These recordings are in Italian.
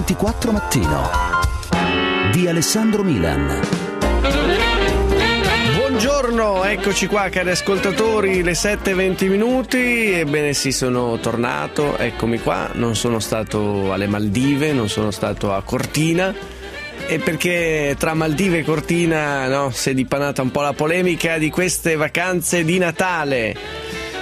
24 Mattino di Alessandro Milan. Buongiorno, eccoci qua cari ascoltatori, le 7:20. Ebbene sì, sono tornato, eccomi qua, non sono stato alle Maldive, non sono stato a Cortina, e perché tra Maldive e Cortina, no, si è dipanata un po' la polemica di queste vacanze di Natale.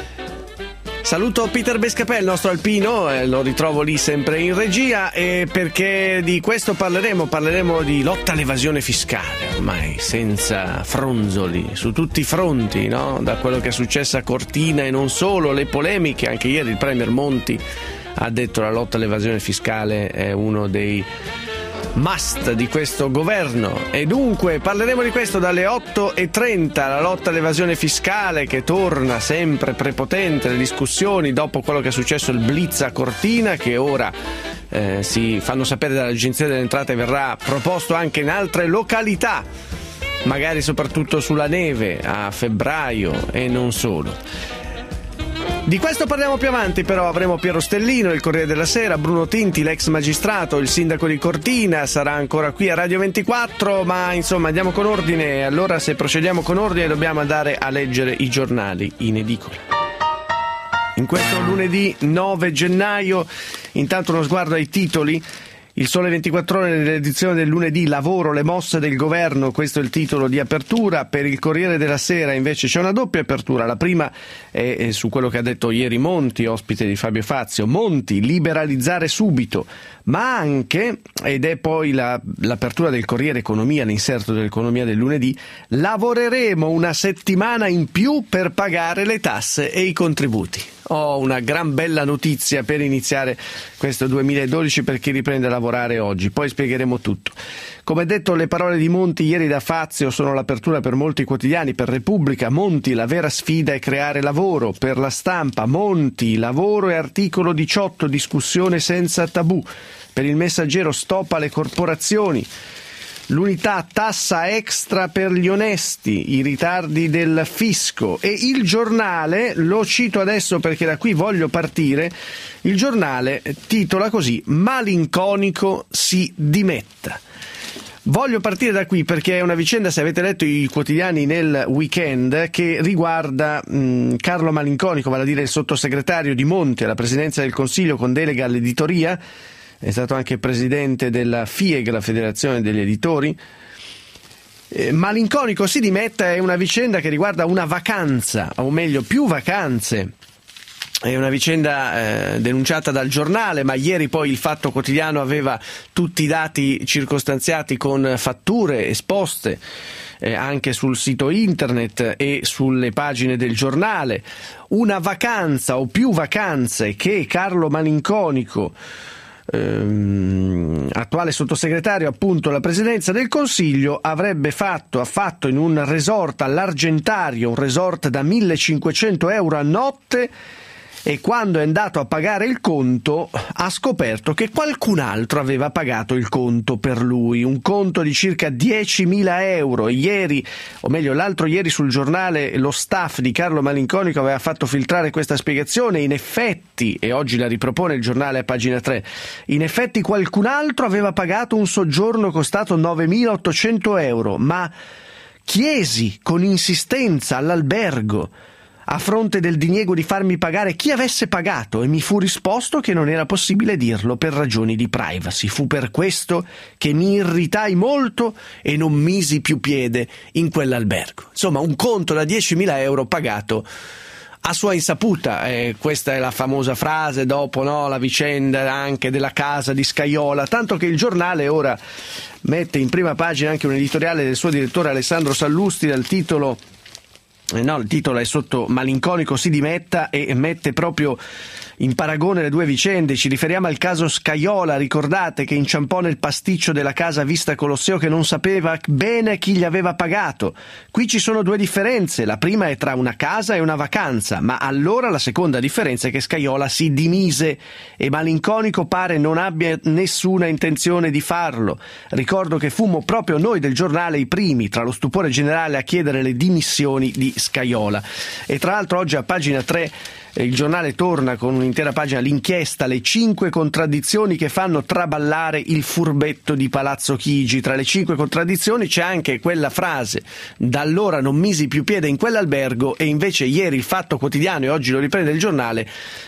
Saluto Peter Bescapè, il nostro alpino, lo ritrovo lì sempre in regia, e perché di questo parleremo di lotta all'evasione fiscale, ormai senza fronzoli, su tutti i fronti, no? Da quello che è successo a Cortina e non solo, le polemiche, anche ieri il Premier Monti ha detto che la lotta all'evasione fiscale è uno dei must di questo governo, e dunque parleremo di questo dalle 8:30, la lotta all'evasione fiscale che torna sempre prepotente le discussioni dopo quello che è successo il blitz a Cortina, che ora si fanno sapere dall'Agenzia delle Entrate verrà proposto anche in altre località, magari soprattutto sulla neve a febbraio e non solo. Di questo parliamo più avanti, però avremo Piero Stellino, il Corriere della Sera, Bruno Tinti, l'ex magistrato, il sindaco di Cortina, sarà ancora qui a Radio 24, ma insomma andiamo con ordine. Allora, se procediamo con ordine dobbiamo andare a leggere i giornali in edicola. In questo lunedì 9 gennaio, intanto uno sguardo ai titoli. Il Sole 24 Ore nell'edizione del lunedì: lavoro, le mosse del governo, questo è il titolo di apertura. Per il Corriere della Sera invece c'è una doppia apertura, la prima è su quello che ha detto ieri Monti, ospite di Fabio Fazio. Monti, liberalizzare subito, ma anche, ed è poi l'apertura del Corriere Economia, l'inserto dell'Economia del lunedì: lavoreremo una settimana in più per pagare le tasse e i contributi. Una gran bella notizia per iniziare questo 2012 per chi riprende a lavorare oggi, poi spiegheremo tutto. Come detto, le parole di Monti ieri da Fazio sono l'apertura per molti quotidiani. Per Repubblica: Monti, la vera sfida è creare lavoro. Per La Stampa: Monti, lavoro e articolo 18, discussione senza tabù. Per Il Messaggero: stop alle corporazioni. L'Unità: tassa extra per gli onesti, i ritardi del fisco. E Il Giornale, lo cito adesso perché da qui voglio partire, il Giornale titola così: malinconico si dimetta. Voglio partire da qui perché è una vicenda, se avete letto i quotidiani nel weekend, che riguarda Carlo Malinconico, vale a dire il sottosegretario di Monti alla presidenza del Consiglio con delega all'editoria. È stato anche presidente della FIEG, la Federazione degli Editori. Malinconico si dimetta è una vicenda che riguarda una vacanza, o meglio più vacanze. È una vicenda denunciata dal Giornale, ma ieri poi il Fatto Quotidiano aveva tutti i dati circostanziati con fatture esposte anche sul sito internet e sulle pagine del Giornale. Una vacanza o più vacanze che Carlo Malinconico, attuale sottosegretario appunto alla presidenza del Consiglio, ha fatto in un resort all'Argentario, un resort da 1.500 euro a notte, e quando è andato a pagare il conto ha scoperto che qualcun altro aveva pagato il conto per lui, un conto di circa 10.000 euro. Ieri, o meglio l'altro ieri, sul Giornale lo staff di Carlo Malinconico aveva fatto filtrare questa spiegazione. In effetti, e oggi la ripropone il Giornale a pagina 3, in effetti qualcun altro aveva pagato un soggiorno costato 9.800 euro, ma chiesi con insistenza all'albergo, a fronte del diniego di farmi pagare, chi avesse pagato, e mi fu risposto che non era possibile dirlo per ragioni di privacy. Fu per questo che mi irritai molto e non misi più piede in quell'albergo. Insomma, un conto da 10.000 euro pagato a sua insaputa. Questa è la famosa frase dopo, no, la vicenda anche della casa di Scajola, tanto che il Giornale ora mette in prima pagina anche un editoriale del suo direttore Alessandro Sallusti dal titolo il titolo è sotto Malinconico si dimetta, e mette proprio in paragone le due vicende. Ci riferiamo al caso Scajola, ricordate, che inciampò nel pasticcio della casa Vista Colosseo, che non sapeva bene chi gli aveva pagato. Qui ci sono due differenze: la prima è tra una casa e una vacanza, ma allora la seconda differenza è che Scajola si dimise e Malinconico pare non abbia nessuna intenzione di farlo. Ricordo che fummo proprio noi del Giornale i primi, tra lo stupore generale, a chiedere le dimissioni di Scajola. E tra l'altro oggi a pagina 3 Il giornale torna con un'intera pagina, l'inchiesta, le 5 contraddizioni che fanno traballare il furbetto di Palazzo Chigi. Tra le 5 contraddizioni c'è anche quella frase: da allora non misi più piede in quell'albergo, e invece ieri il Fatto Quotidiano, e oggi lo riprende il giornale,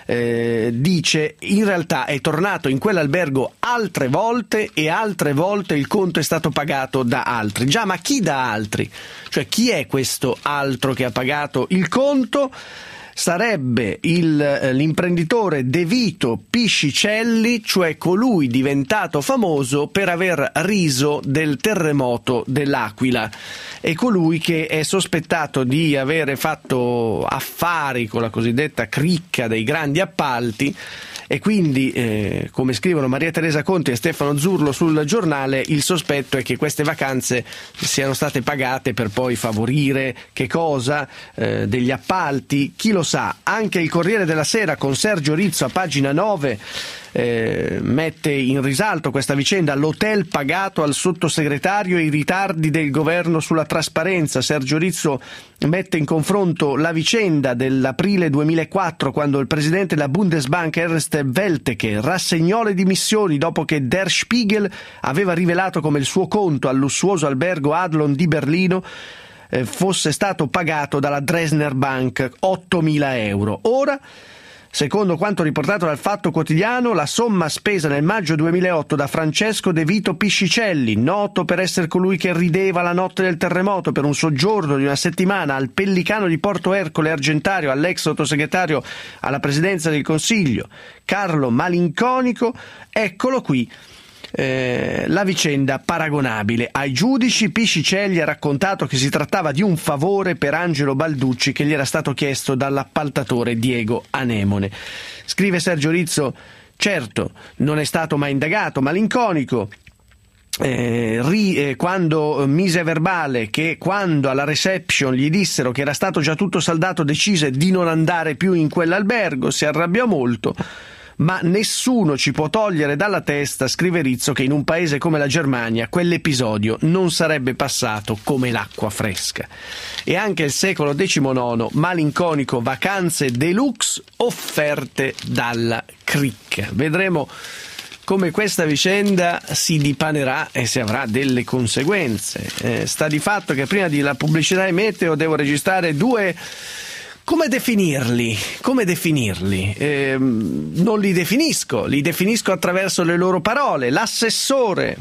dice in realtà è tornato in quell'albergo altre volte e altre volte il conto è stato pagato da altri. Già, ma chi da altri? Cioè, chi è questo altro che ha pagato il conto? Sarebbe l'imprenditore De Vito Piscicelli, cioè colui diventato famoso per aver riso del terremoto dell'Aquila, e colui che è sospettato di avere fatto affari con la cosiddetta cricca dei grandi appalti. E quindi, come scrivono Maria Teresa Conti e Stefano Zurlo sul giornale, il sospetto è che queste vacanze siano state pagate per poi favorire che cosa? Degli appalti, chi lo sa. Anche il Corriere della Sera con Sergio Rizzo a pagina 9 mette in risalto questa vicenda: l'hotel pagato al sottosegretario e i ritardi del governo sulla trasparenza. Sergio Rizzo mette in confronto la vicenda dell'aprile 2004, quando il presidente della Bundesbank Ernst Welteke rassegnò le dimissioni dopo che Der Spiegel aveva rivelato come il suo conto al lussuoso albergo Adlon di Berlino fosse stato pagato dalla Dresdner Bank 8.000 euro. Ora, secondo quanto riportato dal Fatto Quotidiano, la somma spesa nel maggio 2008 da Francesco De Vito Piscicelli, noto per essere colui che rideva la notte del terremoto per un soggiorno di una settimana al Pellicano di Porto Ercole Argentario, all'ex sottosegretario alla Presidenza del Consiglio Carlo Malinconico, eccolo qui. La vicenda paragonabile ai giudici. Piscicelli ha raccontato che si trattava di un favore per Angelo Balducci che gli era stato chiesto dall'appaltatore Diego Anemone. Scrive Sergio Rizzo: certo, non è stato mai indagato Malinconico, quando mise a verbale che quando alla reception gli dissero che era stato già tutto saldato decise di non andare più in quell'albergo, si arrabbiò molto. Ma nessuno ci può togliere dalla testa, scrive Rizzo, che in un paese come la Germania quell'episodio non sarebbe passato come l'acqua fresca. E anche il secolo XIX, Malinconico, vacanze deluxe offerte dalla cricca. Vedremo come questa vicenda si dipanerà e se avrà delle conseguenze. Sta di fatto che prima della pubblicità e meteo devo registrare due... Come definirli? Non li definisco attraverso le loro parole. L'assessore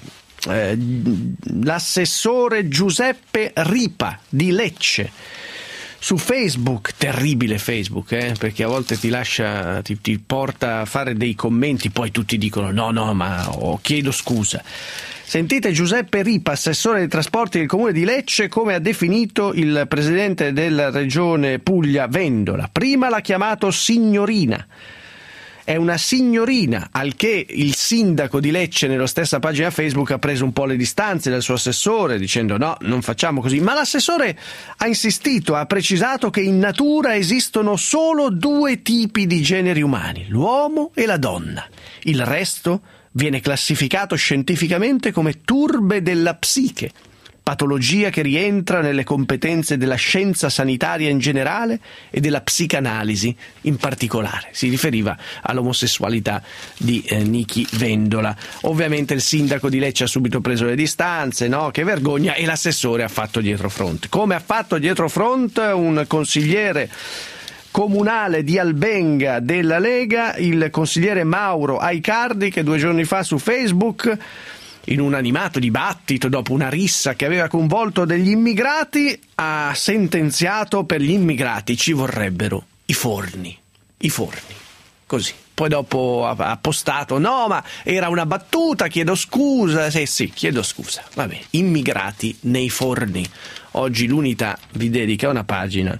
Giuseppe Ripa di Lecce su Facebook, terribile Facebook, perché a volte ti porta a fare dei commenti, poi tutti dicono chiedo scusa. Sentite Giuseppe Ripa, assessore dei trasporti del comune di Lecce, come ha definito il presidente della regione Puglia Vendola. Prima l'ha chiamato signorina. È una signorina, al che il sindaco di Lecce nella stessa pagina Facebook ha preso un po' le distanze dal suo assessore dicendo no, non facciamo così, ma l'assessore ha insistito, ha precisato che in natura esistono solo 2 tipi di generi umani, l'uomo e la donna. Il resto viene classificato scientificamente come turbe della psiche, patologia che rientra nelle competenze della scienza sanitaria in generale e della psicanalisi in particolare. Si riferiva all'omosessualità di Nichi Vendola. Ovviamente il sindaco di Lecce ha subito preso le distanze, no? Che vergogna, e l'assessore ha fatto dietrofront. Come ha fatto dietrofront un consigliere comunale di Albenga della Lega, il consigliere Mauro Aicardi, che 2 giorni fa su Facebook, in un animato dibattito dopo una rissa che aveva coinvolto degli immigrati, ha sentenziato: per gli immigrati ci vorrebbero i forni, così. Poi dopo ha postato: no, ma era una battuta, chiedo scusa. Sì, chiedo scusa. Vabbè, immigrati nei forni. Oggi l'Unità vi dedica una pagina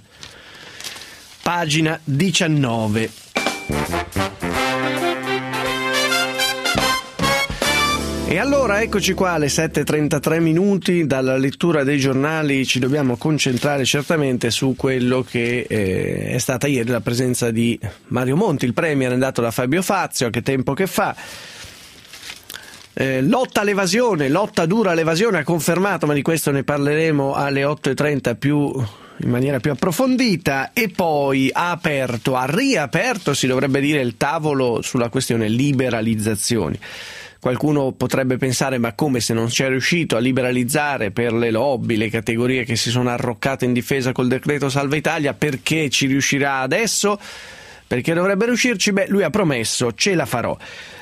19. E allora eccoci qua alle 7:33 minuti. Dalla lettura dei giornali ci dobbiamo concentrare certamente su quello che è stata ieri la presenza di Mario Monti, il premier andato da Fabio Fazio. Che tempo che fa. Lotta all'evasione, lotta dura all'evasione, ha confermato, ma di questo ne parleremo alle 8:30 più in maniera più approfondita e poi ha riaperto, si dovrebbe dire, il tavolo sulla questione liberalizzazioni. Qualcuno potrebbe pensare: ma come, se non c'è riuscito a liberalizzare per le lobby, le categorie che si sono arroccate in difesa col decreto Salva Italia, perché ci riuscirà adesso? Perché dovrebbe riuscirci? Beh, lui ha promesso: ce la farò.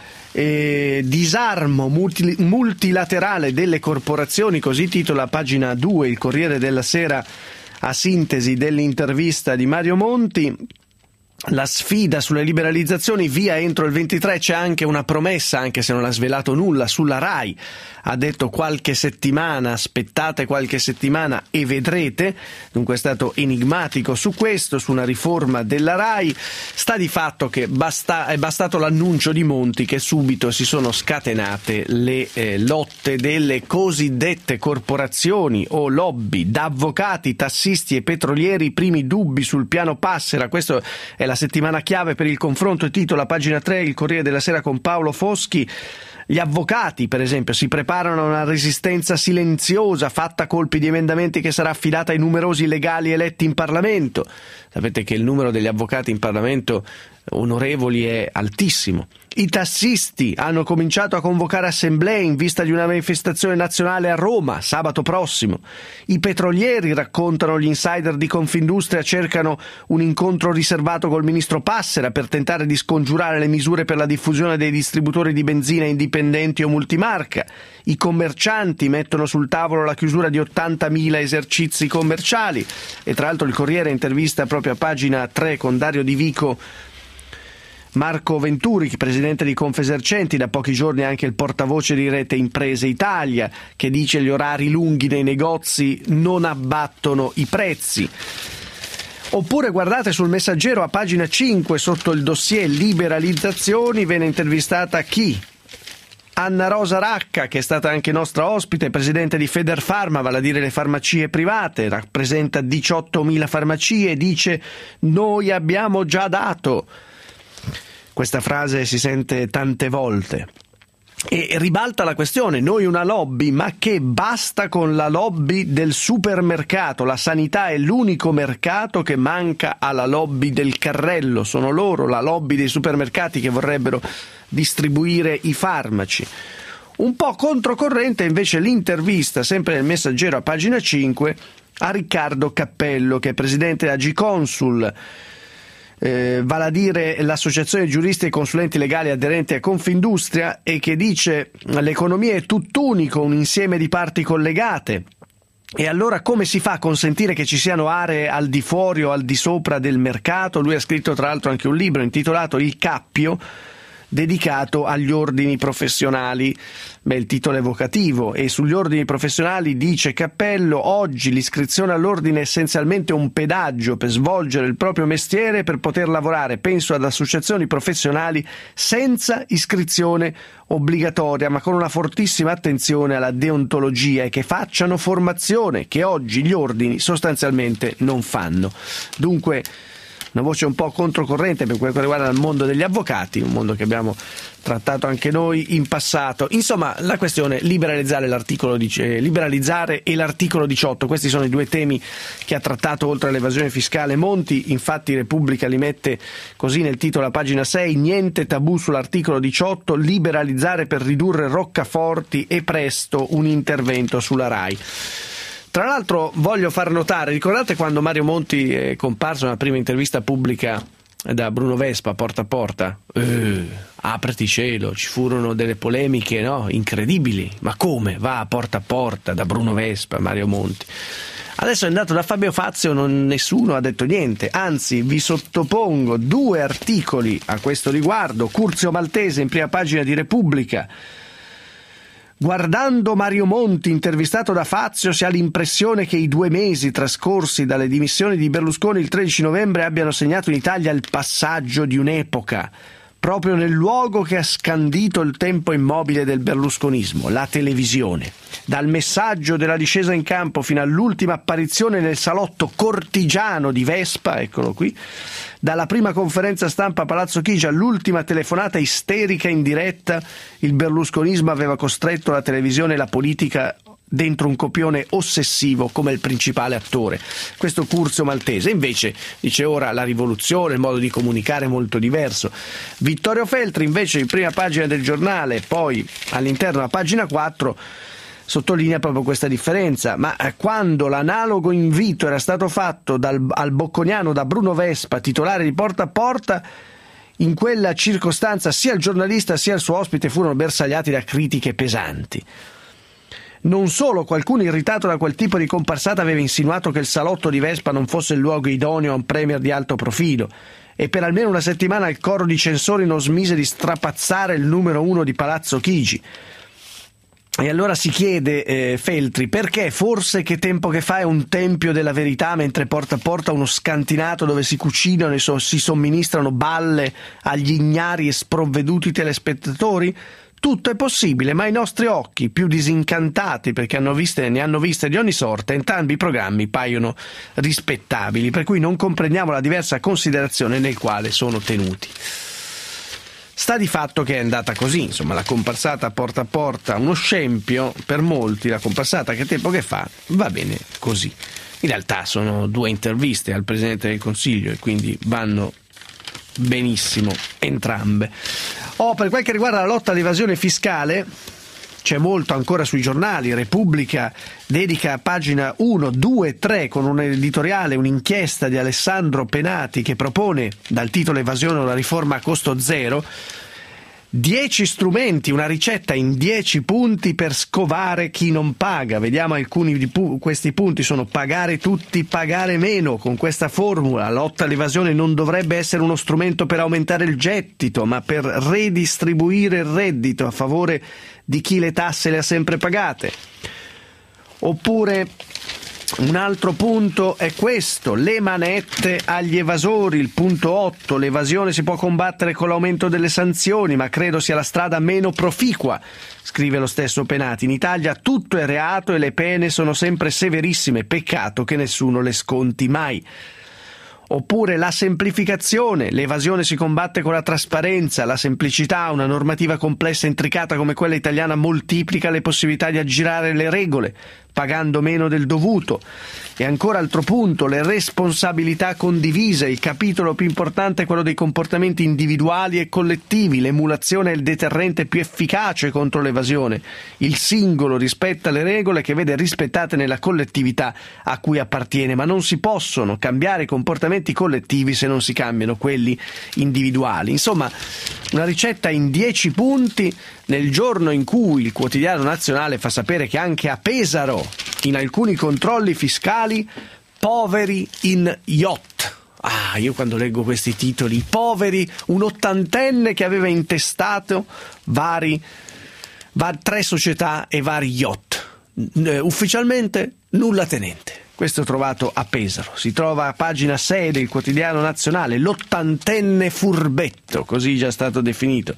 Disarmo multilaterale delle corporazioni, così titola pagina 2 il Corriere della Sera, a sintesi dell'intervista di Mario Monti. La sfida sulle liberalizzazioni, via entro il 23. C'è anche una promessa, anche se non ha svelato nulla, sulla RAI. Ha detto qualche settimana, aspettate qualche settimana e vedrete. Dunque è stato enigmatico su questo, su una riforma della RAI. Sta di fatto che è bastato l'annuncio di Monti che subito si sono scatenate le lotte delle cosiddette corporazioni o lobby, da avvocati, tassisti e petrolieri. I primi dubbi sul piano Passera. Questo è la settimana chiave per il confronto, titola pagina 3 il Corriere della Sera con Paolo Foschi. Gli avvocati, per esempio, si preparano a una resistenza silenziosa fatta a colpi di emendamenti che sarà affidata ai numerosi legali eletti in Parlamento. Sapete che il numero degli avvocati in Parlamento onorevoli è altissimo. I tassisti hanno cominciato a convocare assemblee in vista di una manifestazione nazionale a Roma sabato prossimo. I petrolieri, raccontano gli insider di Confindustria, cercano un incontro riservato col ministro Passera per tentare di scongiurare le misure per la diffusione dei distributori di benzina indipendenti o multimarca. I commercianti mettono sul tavolo la chiusura di 80.000 esercizi commerciali. E tra l'altro il Corriere intervista proprio a pagina 3 con Dario Di Vico Marco Venturi, presidente di Confesercenti, da pochi giorni anche il portavoce di Rete Imprese Italia, che dice: gli orari lunghi nei negozi non abbattono i prezzi. Oppure guardate sul Messaggero a pagina 5, sotto il dossier liberalizzazioni, viene intervistata chi? Anna Rosa Racca, che è stata anche nostra ospite, presidente di Federfarma, vale a dire le farmacie private, rappresenta 18.000 farmacie, dice: noi abbiamo già dato. Questa frase si sente tante volte e ribalta la questione: noi una lobby, ma che basta con la lobby del supermercato, la sanità è l'unico mercato che manca alla lobby del carrello, sono loro, la lobby dei supermercati, che vorrebbero distribuire i farmaci. Un po' controcorrente invece l'intervista, sempre nel Messaggero a pagina 5, a Riccardo Cappello, che è presidente Agiconsul, vale a dire l'associazione giuristi e consulenti legali aderenti a Confindustria, e che dice: l'economia è tutt'unico, un insieme di parti collegate. E allora come si fa a consentire che ci siano aree al di fuori o al di sopra del mercato? Lui ha scritto tra l'altro anche un libro intitolato Il Cappio, dedicato agli ordini professionali. Beh, il titolo è evocativo, e sugli ordini professionali dice Cappello: oggi l'iscrizione all'ordine è essenzialmente un pedaggio per svolgere il proprio mestiere e per poter lavorare. Penso ad associazioni professionali senza iscrizione obbligatoria, ma con una fortissima attenzione alla deontologia, e che facciano formazione, che oggi gli ordini sostanzialmente non fanno. Dunque una voce un po' controcorrente per quello che riguarda il mondo degli avvocati, un mondo che abbiamo trattato anche noi in passato. Insomma, la questione liberalizzare e l'articolo 18, questi sono i due temi che ha trattato oltre all'evasione fiscale Monti. Infatti Repubblica li mette così nel titolo a pagina 6: niente tabù sull'articolo 18, liberalizzare per ridurre roccaforti e presto un intervento sulla RAI. Tra l'altro voglio far notare, ricordate quando Mario Monti è comparso nella prima intervista pubblica da Bruno Vespa porta a porta? Apriti cielo, ci furono delle polemiche, no? Incredibili. Ma come va a porta da Bruno Vespa, Mario Monti? Adesso è andato da Fabio Fazio, nessuno ha detto niente, anzi vi sottopongo 2 articoli a questo riguardo. Curzio Maltese in prima pagina di Repubblica: guardando Mario Monti intervistato da Fazio si ha l'impressione che i 2 mesi trascorsi dalle dimissioni di Berlusconi il 13 novembre abbiano segnato in Italia il passaggio di un'epoca, proprio nel luogo che ha scandito il tempo immobile del berlusconismo, la televisione. Dal messaggio della discesa in campo fino all'ultima apparizione nel salotto cortigiano di Vespa, eccolo qui, dalla prima conferenza stampa a Palazzo Chigi all'ultima telefonata isterica in diretta, il berlusconismo aveva costretto la televisione e la politica dentro un copione ossessivo come il principale attore, questo Curzio Maltese. Invece dice ora la rivoluzione, il modo di comunicare è molto diverso. Vittorio Feltri invece in prima pagina del giornale, poi all'interno a pagina 4 sottolinea proprio questa differenza. Ma quando l'analogo invito era stato fatto al Bocconiano da Bruno Vespa, titolare di Porta a Porta, in quella circostanza sia il giornalista sia il suo ospite furono bersagliati da critiche pesanti. Non solo, qualcuno irritato da quel tipo di comparsata aveva insinuato che il salotto di Vespa non fosse il luogo idoneo a un premier di alto profilo, e per almeno una settimana il coro di censori non smise di strapazzare il numero 1 di Palazzo Chigi. E allora si chiede Feltri, perché forse Che tempo che fa è un tempio della verità, mentre Porta a Porta uno scantinato dove si cucinano e si somministrano balle agli ignari e sprovveduti telespettatori? Tutto è possibile, ma ai nostri occhi, più disincantati perché ne hanno viste di ogni sorta, entrambi i programmi paiono rispettabili, per cui non comprendiamo la diversa considerazione nel quale sono tenuti. Sta di fatto che è andata così, insomma, la comparsata Porta a Porta, uno scempio per molti, la comparsata Che tempo che fa va bene così. In realtà sono 2 interviste al Presidente del Consiglio e quindi vanno benissimo entrambe. Per quel che riguarda la lotta all'evasione fiscale, c'è molto ancora sui giornali. Repubblica dedica a pagina 1, 2, 3 con un editoriale, un'inchiesta di Alessandro Penati che propone dal titolo Evasione una riforma a costo zero, 10 strumenti, una ricetta in 10 punti per scovare chi non paga. Vediamo alcuni di questi punti. Sono pagare tutti, pagare meno. Con questa formula la lotta all'evasione non dovrebbe essere uno strumento per aumentare il gettito, ma per redistribuire il reddito a favore di chi le tasse le ha sempre pagate. Oppure un altro punto è questo, le manette agli evasori, il punto 8, l'evasione si può combattere con l'aumento delle sanzioni, ma credo sia la strada meno proficua, scrive lo stesso Penati. In Italia tutto è reato e le pene sono sempre severissime, peccato che nessuno le sconti mai. Oppure la semplificazione, l'evasione si combatte con la trasparenza, la semplicità, una normativa complessa e intricata come quella italiana moltiplica le possibilità di aggirare le regole, pagando meno del dovuto. E ancora altro punto, le responsabilità condivise, il capitolo più importante è quello dei comportamenti individuali e collettivi, l'emulazione è il deterrente più efficace contro l'evasione, il singolo rispetta le regole che vede rispettate nella collettività a cui appartiene, ma non si possono cambiare i comportamenti collettivi se non si cambiano quelli individuali. Insomma, una ricetta in 10 punti nel giorno in cui il Quotidiano Nazionale fa sapere che anche a Pesaro, in alcuni controlli fiscali, poveri in yacht. Io quando leggo questi titoli, poveri, un ottantenne che aveva intestato 3 società e vari yacht. Ufficialmente nulla tenente. Questo è trovato a Pesaro. Si trova a pagina 6 del Quotidiano Nazionale, l'ottantenne furbetto, così già stato definito.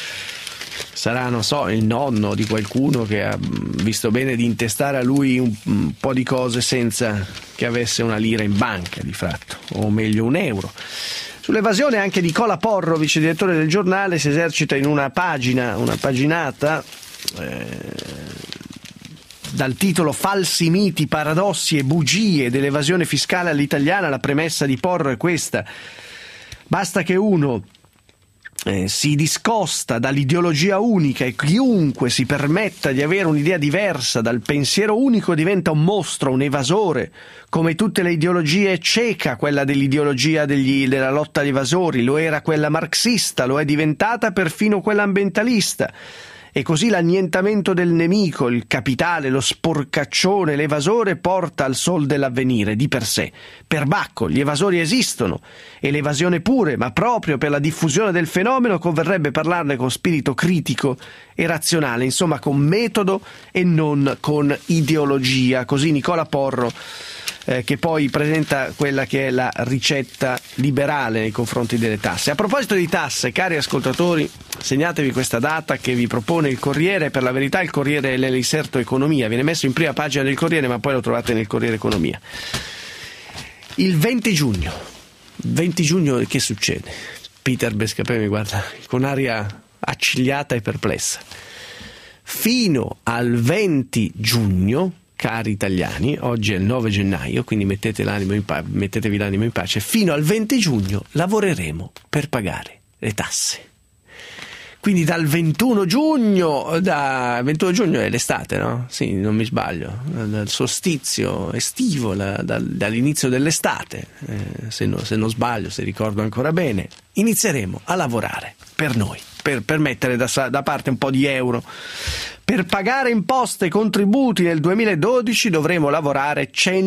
Sarà, non so, il nonno di qualcuno che ha visto bene di intestare a lui un po' di cose senza che avesse una lira in banca di fatto, o meglio un euro. Sull'evasione anche Nicola Porro, vice direttore del Giornale, si esercita in una paginata dal titolo Falsi miti, paradossi e bugie dell'evasione fiscale all'italiana. La premessa di Porro è questa: basta che uno si discosta dall'ideologia unica e chiunque si permetta di avere un'idea diversa dal pensiero unico diventa un mostro, un evasore. Come tutte le ideologie è cieca quella dell'ideologia della lotta agli evasori, lo era quella marxista, lo è diventata perfino quella ambientalista. E così l'annientamento del nemico, il capitale, lo sporcaccione, l'evasore porta al sol dell'avvenire di per sé. Per Bacco gli evasori esistono e l'evasione pure, ma proprio per la diffusione del fenomeno converrebbe parlarne con spirito critico e razionale, insomma con metodo e non con ideologia. Così Nicola Porro, che poi presenta quella che è la ricetta liberale nei confronti delle tasse. A proposito di tasse, cari ascoltatori, segnatevi questa data che vi propone il Corriere. Per la verità il Corriere è l'Eliserto Economia, viene messo in prima pagina del Corriere ma poi lo trovate nel Corriere Economia. Il 20 giugno che succede? Peter Bescapè mi guarda con aria accigliata e perplessa. fino al 20 giugno, cari italiani, oggi è il 9 gennaio, quindi mettetevi l'animo in pace, fino al 20 giugno lavoreremo per pagare le tasse. Quindi dal 21 giugno, 21 giugno è l'estate, no? Sì, non mi sbaglio, dal solstizio estivo, dall'inizio dell'estate, se non sbaglio, se ricordo ancora bene, inizieremo a lavorare per noi, per mettere da parte un po' di euro. Per pagare imposte e contributi nel 2012 dovremo lavorare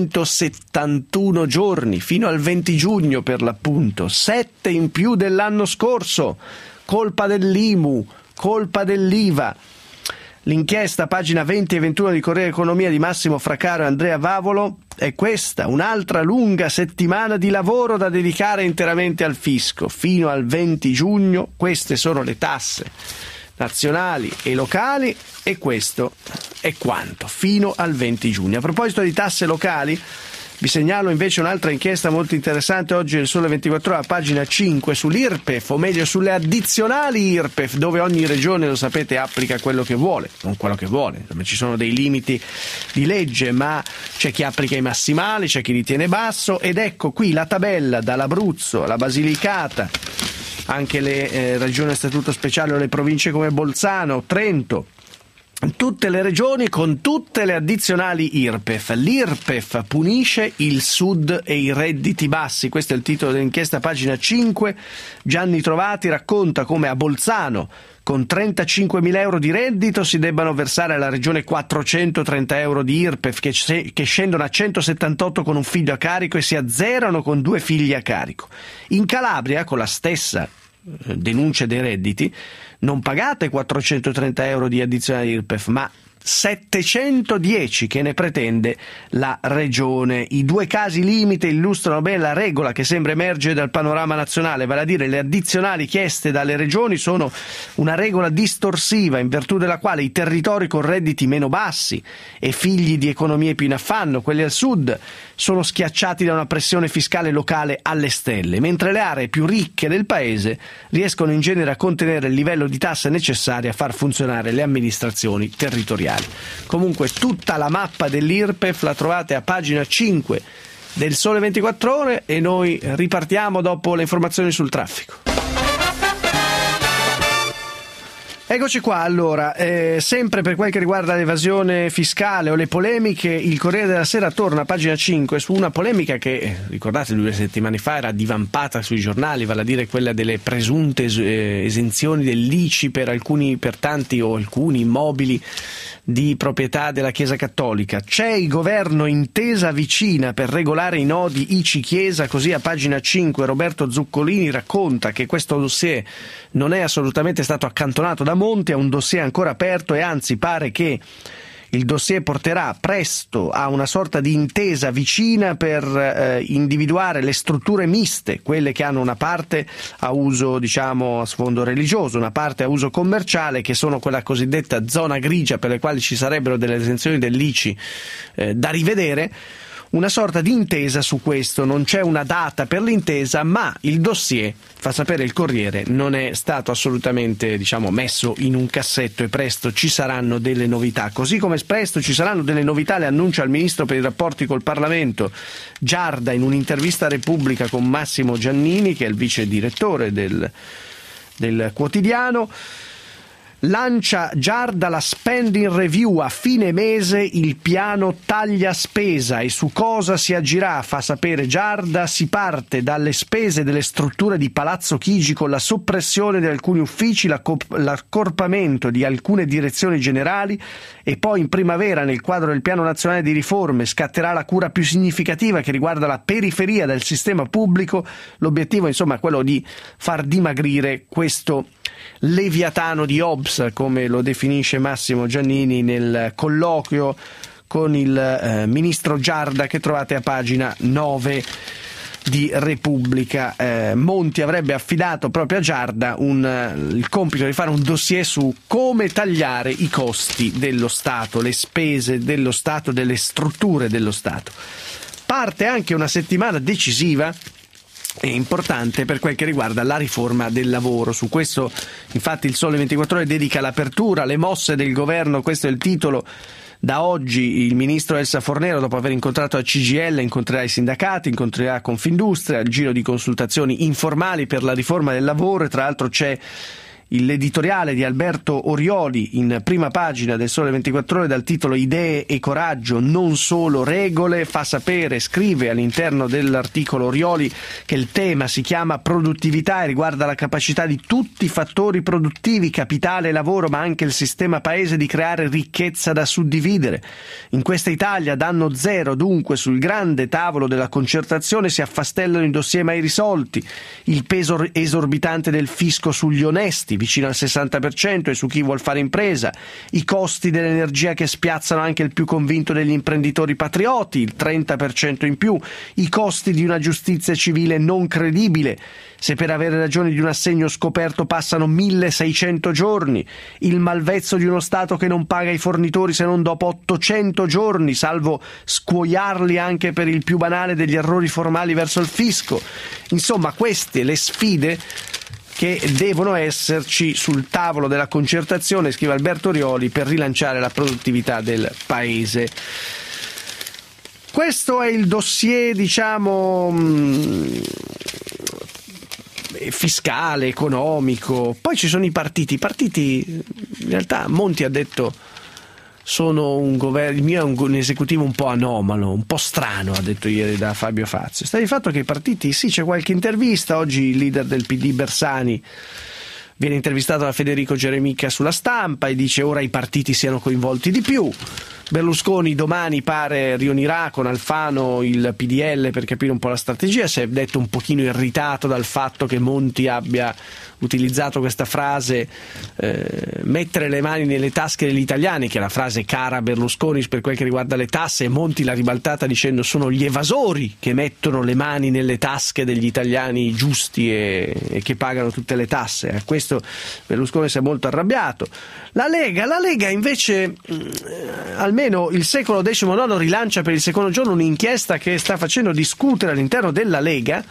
171 giorni, fino al 20 giugno per l'appunto, 7 in più dell'anno scorso. Colpa dell'IMU, colpa dell'IVA. L'inchiesta, pagina 20 e 21 di Corriere Economia di Massimo Fracaro e Andrea Vavolo, è questa: un'altra lunga settimana di lavoro da dedicare interamente al fisco. Fino al 20 giugno, queste sono le tasse nazionali e locali e questo è quanto, fino al 20 giugno. A proposito di tasse locali, vi segnalo invece un'altra inchiesta molto interessante oggi nel Sole 24 Ore, pagina 5, sull'IRPEF, o meglio sulle addizionali IRPEF, dove ogni regione, lo sapete, applica quello che vuole, non quello che vuole, insomma, ci sono dei limiti di legge, ma c'è chi applica i massimali, c'è chi li tiene basso, ed ecco qui la tabella dall'Abruzzo alla Basilicata, anche le regioni a statuto speciale o le province come Bolzano, Trento, tutte le regioni con tutte le addizionali IRPEF. L'IRPEF punisce il Sud e i redditi bassi. Questo è il titolo dell'inchiesta, pagina 5. Gianni Trovati racconta come a Bolzano, con 35.000 euro di reddito, si debbano versare alla regione 430 euro di IRPEF che scendono a 178 con un figlio a carico e si azzerano con 2 figli a carico. In Calabria, con la stessa denuncia dei redditi, non pagate 430 euro di addizionale IRPEF, ma 710 che ne pretende la regione. I 2 casi limite illustrano bene la regola che sembra emergere dal panorama nazionale, vale a dire le addizionali chieste dalle regioni sono una regola distorsiva in virtù della quale i territori con redditi meno bassi e figli di economie più in affanno, quelli al sud, sono schiacciati da una pressione fiscale locale alle stelle, mentre le aree più ricche del paese riescono in genere a contenere il livello di tasse necessarie a far funzionare le amministrazioni territoriali. Comunque tutta la mappa dell'IRPEF la trovate a pagina 5 del Sole 24 Ore e noi ripartiamo dopo le informazioni sul traffico. Eccoci qua, allora, sempre per quel che riguarda l'evasione fiscale o le polemiche, il Corriere della Sera torna a pagina 5 su una polemica che, ricordate, 2 settimane fa era divampata sui giornali, vale a dire quella delle presunte esenzioni dell'ICI per tanti o alcuni immobili di proprietà della Chiesa Cattolica. C'è il governo intesa vicina per regolare i nodi ICI-Chiesa, così a pagina 5 Roberto Zuccolini racconta che questo dossier non è assolutamente stato accantonato da Monti, è un dossier ancora aperto e anzi pare che il dossier porterà presto a una sorta di intesa vicina per individuare le strutture miste, quelle che hanno una parte a uso, diciamo, a sfondo religioso, una parte a uso commerciale, che sono quella cosiddetta zona grigia per le quali ci sarebbero delle esenzioni dell'ICI da rivedere. Una sorta di intesa su questo, non c'è una data per l'intesa, ma il dossier, fa sapere il Corriere, non è stato assolutamente, messo in un cassetto e presto ci saranno delle novità. Così come presto ci saranno delle novità, le annuncia il Ministro per i rapporti col Parlamento Giarda in un'intervista a Repubblica con Massimo Giannini, che è il vice direttore del quotidiano. Lancia Giarda la spending review, a fine mese il piano taglia spesa e su cosa si agirà, fa sapere Giarda. Si parte dalle spese delle strutture di Palazzo Chigi con la soppressione di alcuni uffici, l'accorpamento di alcune direzioni generali e poi in primavera nel quadro del piano nazionale di riforme scatterà la cura più significativa che riguarda la periferia del sistema pubblico. L'obiettivo insomma è quello di far dimagrire questo leviatano di Hobbes, come lo definisce Massimo Giannini nel colloquio con il ministro Giarda che trovate a pagina 9 di Repubblica. Monti avrebbe affidato proprio a Giarda il compito di fare un dossier su come tagliare i costi dello Stato, le spese dello Stato, delle strutture dello Stato. Parte anche una settimana decisiva è importante per quel che riguarda la riforma del lavoro. Su questo infatti il Sole 24 Ore dedica l'apertura, le mosse del governo, questo è il titolo. Da oggi il ministro Elsa Fornero, dopo aver incontrato la CGIL, incontrerà i sindacati, incontrerà Confindustria, il giro di consultazioni informali per la riforma del lavoro, e tra l'altro c'è l'editoriale di Alberto Orioli in prima pagina del Sole 24 Ore dal titolo Idee e coraggio, non solo regole. Fa sapere, scrive all'interno dell'articolo Orioli, che il tema si chiama produttività e riguarda la capacità di tutti i fattori produttivi, capitale e lavoro, ma anche il sistema paese, di creare ricchezza da suddividere. In questa Italia d'anno zero, dunque, sul grande tavolo della concertazione si affastellano i dossier mai risolti, il peso esorbitante del fisco sugli onesti, vicino al 60%, e su chi vuol fare impresa, i costi dell'energia che spiazzano anche il più convinto degli imprenditori patrioti, il 30% in più, i costi di una giustizia civile non credibile, se per avere ragione di un assegno scoperto passano 1600 giorni, il malvezzo di uno Stato che non paga i fornitori se non dopo 800 giorni, salvo scuoiarli anche per il più banale degli errori formali verso il fisco. Insomma, queste le sfide che devono esserci sul tavolo della concertazione, scrive Alberto Orioli, per rilanciare la produttività del paese. Questo è il dossier, diciamo, fiscale, economico. Poi ci sono i partiti. In realtà Monti ha detto sono un governo, il mio è un esecutivo un po' anomalo, un po' strano, ha detto ieri da Fabio Fazio. Sta di fatto che i partiti, sì, c'è qualche intervista. Oggi il leader del PD Bersani viene intervistato da Federico Geremica sulla Stampa e dice ora i partiti siano coinvolti di più. Berlusconi domani pare riunirà con Alfano il PDL per capire un po' la strategia. Si è detto un pochino irritato dal fatto che Monti abbia utilizzato questa frase mettere le mani nelle tasche degli italiani, che è la frase cara a Berlusconi per quel che riguarda le tasse, e Monti l'ha ribaltata dicendo sono gli evasori che mettono le mani nelle tasche degli italiani giusti e che pagano tutte le tasse. A questo Berlusconi si è molto arrabbiato. La Lega invece, almeno il Secolo XIX rilancia per il secondo giorno un'inchiesta che sta facendo discutere all'interno della Lega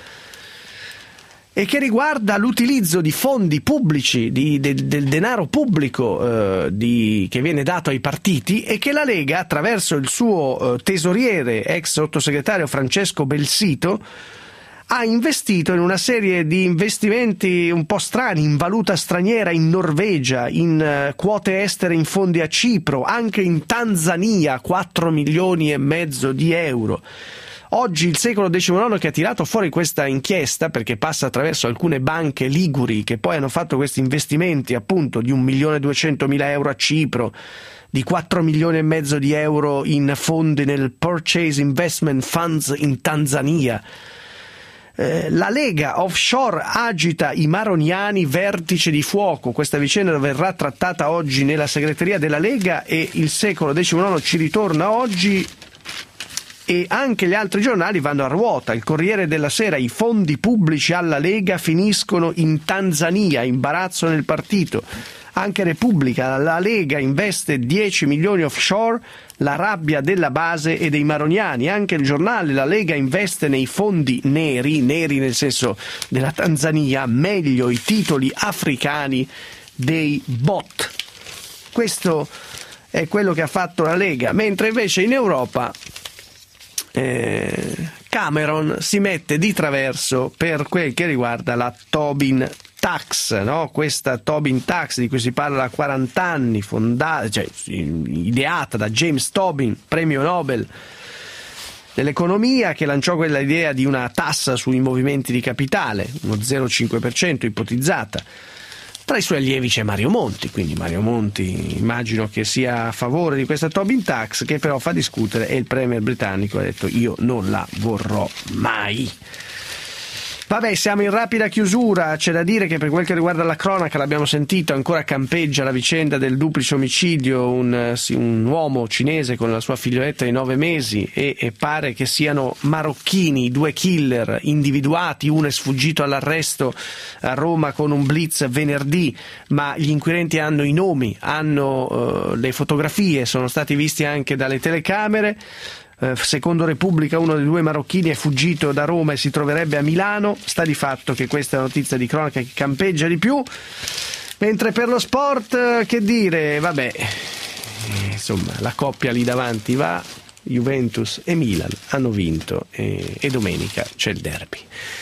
e che riguarda l'utilizzo di fondi pubblici, del denaro pubblico che viene dato ai partiti, e che la Lega, attraverso il suo tesoriere, ex sottosegretario Francesco Belsito, ha investito in una serie di investimenti un po' strani, in valuta straniera, in Norvegia, in quote estere, in fondi a Cipro, anche in Tanzania, 4,5 milioni di euro. Oggi il Secolo XIX, che ha tirato fuori questa inchiesta perché passa attraverso alcune banche liguri che poi hanno fatto questi investimenti appunto di 1.200.000 euro a Cipro, di 4,5 milioni di euro in fondi nel Purchase Investment Funds in Tanzania. La Lega offshore agita i maroniani, vertice di fuoco. Questa vicenda verrà trattata oggi nella segreteria della Lega e il Secolo XIX ci ritorna oggi. E anche gli altri giornali vanno a ruota. Il Corriere della Sera: i fondi pubblici alla Lega finiscono in Tanzania, imbarazzo nel partito. Anche Repubblica: la Lega investe 10 milioni offshore, la rabbia della base e dei maroniani. Anche il Giornale: la Lega investe nei fondi neri nel senso della Tanzania, meglio i titoli africani dei bot. Questo è quello che ha fatto la Lega, mentre invece in Europa Cameron si mette di traverso per quel che riguarda la Tobin Tax, no? Questa Tobin Tax di cui si parla da 40 anni, ideata da James Tobin, premio Nobel dell'economia, che lanciò quella idea di una tassa sui movimenti di capitale, uno 0,5% ipotizzata. Tra i suoi allievi c'è Mario Monti, quindi Mario Monti immagino che sia a favore di questa Tobin Tax, che però fa discutere, e il premier britannico ha detto io non la vorrò mai. Vabbè, siamo in rapida chiusura. C'è da dire che per quel che riguarda la cronaca, l'abbiamo sentito, ancora campeggia la vicenda del duplice omicidio, un uomo cinese con la sua figlioletta di 9 mesi e pare che siano marocchini, 2 killer individuati. Uno è sfuggito all'arresto a Roma con un blitz venerdì, ma gli inquirenti hanno i nomi, hanno le fotografie, sono stati visti anche dalle telecamere. secondo Repubblica uno dei 2 marocchini è fuggito da Roma e si troverebbe a Milano. Sta di fatto che questa è la notizia di cronaca che campeggia di più. Mentre per lo sport, che dire, vabbè, insomma, la coppia lì davanti va, Juventus e Milan hanno vinto e domenica c'è il derby.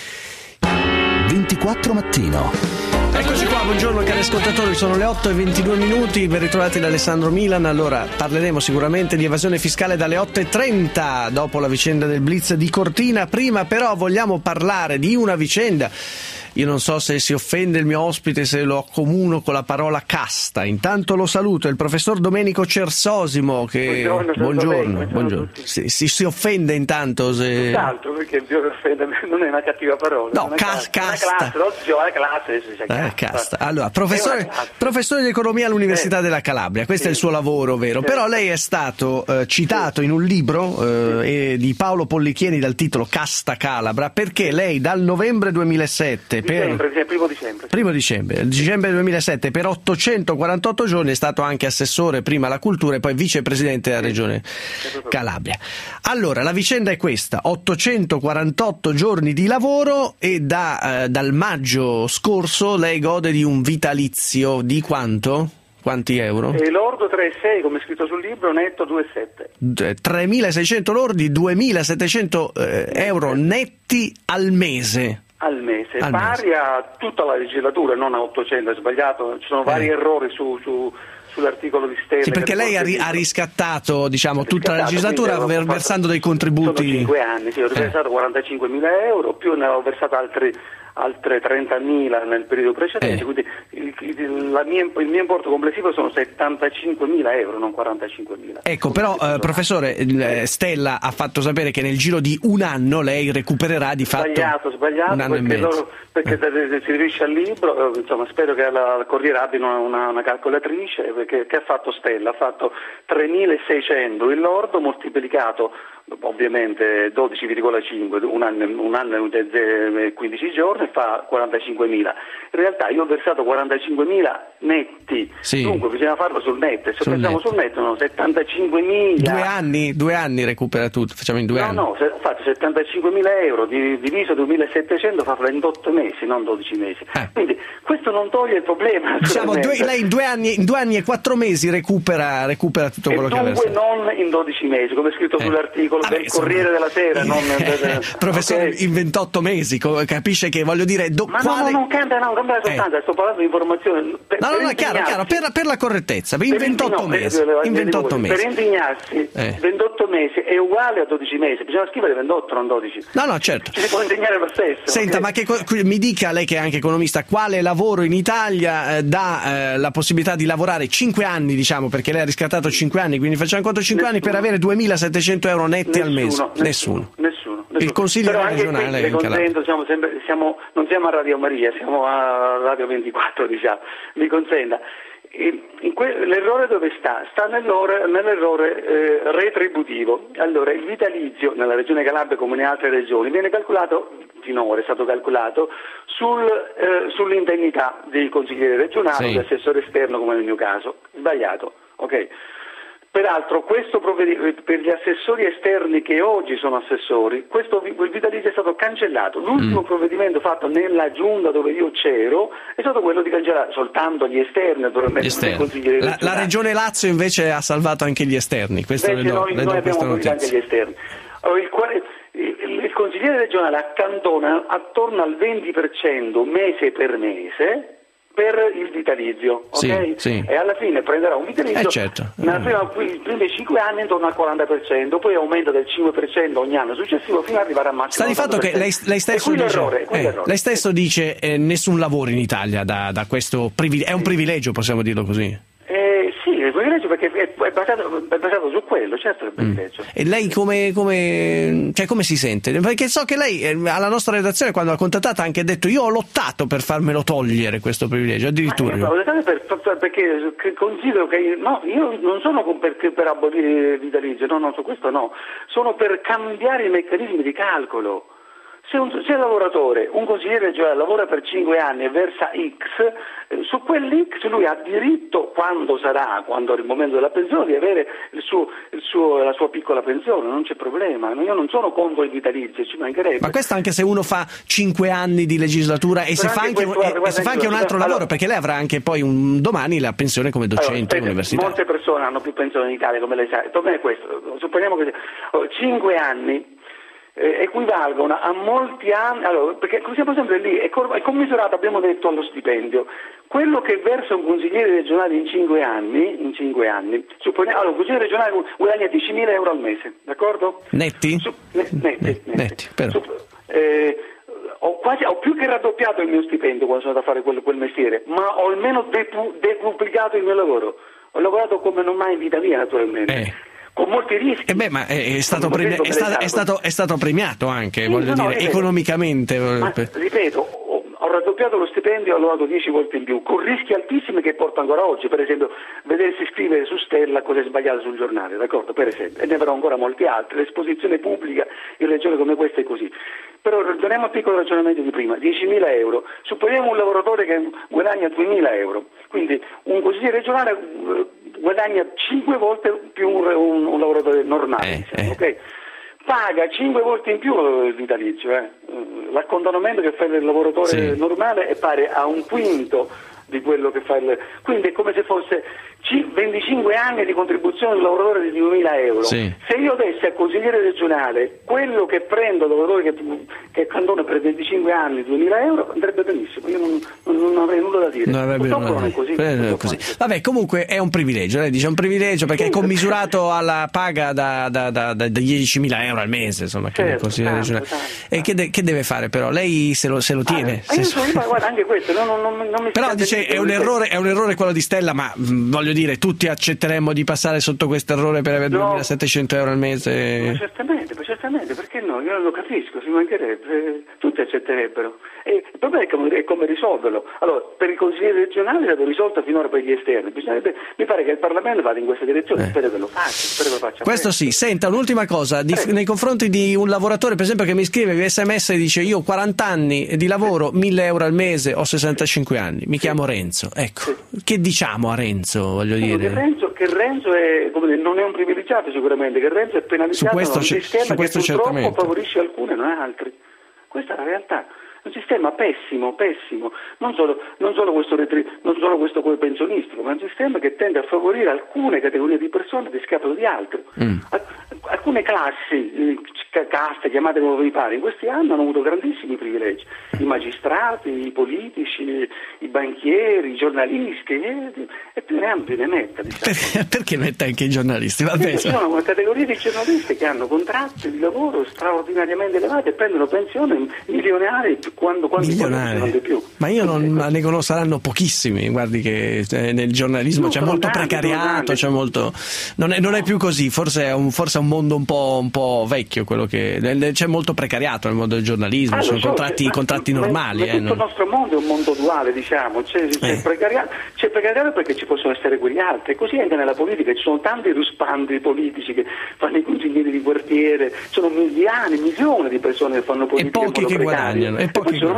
24 Mattino. Eccoci qua, buongiorno cari ascoltatori, sono le 8:22, ben ritrovati da Alessandro Milan. Allora, parleremo sicuramente di evasione fiscale dalle 8:30, dopo la vicenda del blitz di Cortina. Prima però vogliamo parlare di una vicenda. Io non so se si offende il mio ospite se lo accomuno con la parola casta. Intanto lo saluto, è il professor Domenico Cersosimo che... Buongiorno. Si offende intanto se... Tanto perché non è una cattiva parola. No, casta. Casta. Allora, professore di economia all'Università della Calabria, questo è il suo lavoro, vero? Però lei è stato citato in un libro di Paolo Pollichieni dal titolo Casta Calabra, perché lei dal novembre 2007 primo dicembre 2007 per 848 giorni è stato anche assessore prima alla cultura e poi vicepresidente della regione Calabria. Allora, la vicenda è questa: 848 giorni di lavoro e dal maggio scorso lei gode di un vitalizio di quanto? Quanti euro? Lordo 3,6, come è scritto sul libro, netto 2,7. 3.600 lordi, 2.700 euro netti al mese. Al mese, pari a tutta la legislatura, non a 800, è sbagliato, ci sono vari errori sull'articolo di Stella. Sì, perché lei ha riscattato, diciamo, tutta la legislatura versando dei contributi. Sono 5 anni, sì, ho versato 45.000 euro, più ne ho versato altre 30.000 nel periodo precedente, quindi il mio importo complessivo sono 75.000 euro, non 45.000. Ecco, però professore, Stella ha fatto sapere che nel giro di un anno lei recupererà di fatto sbagliato, un anno e mezzo. Perché si riferisce al libro, insomma, spero che alla Corriere abbiano una calcolatrice, perché che ha fatto Stella? Ha fatto 3.600 il lordo moltiplicato ovviamente 12,5, un anno e 15 giorni fa 45.000. In realtà io ho versato 45.000 netti, sì. Dunque bisogna farlo sul netto, se pensiamo sul netto sono 75.000. 2 anni recupera tutto, facciamo in 2 anni. No, ho fatto 75.000 euro diviso 2.700 fa 28 mesi, non 12 mesi. Quindi questo non toglie il problema. Diciamo, lei in 2 anni e 4 mesi recupera tutto quello che ha versato. Non in 12 mesi, come è scritto sull'articolo del Corriere della Sera. Professore, okay. In 28 mesi, capisce che voglio dire... non cambia la sostanza, sto parlando di informazione. No, chiaro, per la correttezza, in 28 mesi. Per indignarsi, 28 mesi è uguale a 12 mesi, bisogna scrivere 28, non 12. No, certo. Ci si può indignare lo stesso. Senta, okay? Ma mi dica, lei che è anche economista, quale lavoro in Italia dà la possibilità di lavorare 5 anni, diciamo, perché lei ha riscattato 5 anni, quindi facciamo conto 5 anni per avere 2.700 euro netti al mese? Nessuno. Il Consiglio regionale in Calabria. Non siamo a Radio Maria, siamo a Radio 24, diciamo, mi consenta. L'errore dove sta? Sta nell'errore retributivo. Allora, il vitalizio nella regione Calabria come in altre regioni viene calcolato, finora è stato calcolato sull'indennità dei consiglieri regionali, sì, dell'assessore esterno come nel mio caso. Sbagliato, ok? Peraltro questo per gli assessori esterni che oggi sono assessori, il vitalizio è stato cancellato. L'ultimo provvedimento fatto nella giunta dove io c'ero è stato quello di cancellare soltanto gli esterni, naturalmente. La regione Lazio invece ha salvato anche gli esterni. Questo noi abbiamo avuto anche gli esterni. Il consigliere regionale accantona attorno al 20% mese per mese per il vitalizio, ok? Sì. E alla fine prenderà un vitalizio, certo. I primi 5 anni intorno al 40%, poi aumenta del 5% ogni anno successivo fino ad arrivare al massimo. Sta di fatto che lei stesso dice, lei stesso dice nessun lavoro in Italia da questo privilegio, è un privilegio, possiamo dirlo così? Sì, è un privilegio perché è basato su quello, certo è un privilegio. E lei come si sente? Perché so che lei alla nostra redazione, quando l'ha contattata, ha anche detto: io ho lottato per farmelo togliere questo privilegio, addirittura. Perché considero che io non sono per abolire il vitalizio, no, su questo no, sono per cambiare i meccanismi di calcolo. Se il lavoratore, un consigliere regionale, lavora per 5 anni e versa X, su quell'X lui ha diritto, quando è il momento della pensione, di avere la sua piccola pensione, non c'è problema. Io non sono contro il vitalizio, ci mancherebbe. Ma questo anche se uno fa 5 anni di legislatura e si fa anche un altro lavoro, perché lei avrà anche poi domani la pensione come docente all'università. Molte persone hanno più pensione in Italia, come lei sa. Il problema è questo, supponiamo che 5 anni equivalgono a molti anni, perché siamo sempre lì, è commisurato, abbiamo detto, allo stipendio. Quello che versa un consigliere regionale in 5 anni, supponiamo, un consigliere regionale guadagna 10.000 euro al mese, d'accordo? Netti? Netti, però. Ho più che raddoppiato il mio stipendio quando sono andato a fare quel mestiere, ma ho almeno decuplicato il mio lavoro. Ho lavorato come non mai in vita mia, naturalmente. Con molti rischi. Ma è stato premiato anche, economicamente. Ma, ripeto, ho raddoppiato lo stipendio e ho lavorato 10 volte in più, con rischi altissimi che porto ancora oggi. Per esempio, vedersi scrivere su Stella cose sbagliate sul giornale, d'accordo? Per esempio, e ne avrò ancora molti altri. L'esposizione pubblica in regioni come questa è così. Però torniamo al piccolo ragionamento di prima, 10.000 euro. Supponiamo un lavoratore che guadagna 2.000 euro, quindi un consigliere regionale guadagna 5 volte più un lavoratore normale, ok? Paga 5 volte in più il vitalizio, l'accontentamento che fa il lavoratore normale è pari a un quinto di quello che fa quindi è come se fosse 25 anni di contribuzione del lavoratore di 2.000 euro. Se io dessi al consigliere regionale quello che prendo il lavoratore che cantone per 25 anni 2.000 euro, andrebbe benissimo, io non avrei nulla da dire. Purtroppo non è così. Vabbè, comunque è un privilegio, lei dice un privilegio perché è commisurato alla paga da 10.000 euro al mese, insomma, che è il consigliere regionale. E che deve fare però? Lei se lo tiene? Guarda, anche questo non mi però dice è un errore quello di Stella, ma voglio dire, tutti accetteremmo di passare sotto questo errore per avere 2.700 euro al mese? Certamente, perché no? Io non lo capisco, si mancherebbe, tutti accetterebbero. E il problema è come risolverlo. Allora, per i consiglieri regionali è stato risolto finora per gli esterni, mi pare che il Parlamento vada in questa direzione, spero che lo faccia. Questo sì. Senta, un'ultima cosa, nei confronti di un lavoratore per esempio che mi scrive via SMS e dice io ho 40 anni di lavoro, 1.000 euro al mese, ho 65 anni, mi chiamo Renzo, ecco, che diciamo a Renzo, voglio dire? Che Renzo è, non è un privilegiato sicuramente, che Renzo è penalizzato da un sistema che purtroppo favorisce alcuni e non altri. Questa è la realtà. Un sistema pessimo, non solo questo come pensionistico, ma un sistema che tende a favorire alcune categorie di persone a discapito di altre. Alcune classi, caste, chiamate come vi pare, in questi anni hanno avuto grandissimi privilegi. I magistrati, i politici, i banchieri, i giornalisti, e più ne ampio ne metta. Diciamo. Perché mette anche i giornalisti? Ci sono una categoria di giornalisti che hanno contratti di lavoro straordinariamente elevati e prendono pensioni milionari quando non di più. Ma io non saranno pochissimi, guardi che nel giornalismo c'è molto precariato, c'è molto non è più così, forse è un mondo un po' vecchio quello che c'è molto precariato nel mondo del giornalismo, sono contratti normali. Tutto il nostro mondo è un mondo duale, diciamo, c'è precariato perché ci possono essere quegli altri, e così anche nella politica ci sono tanti ruspandi politici che fanno i consiglieri di quartiere, sono milioni di persone che fanno politica e pochi che guadagnano, e poi ci sono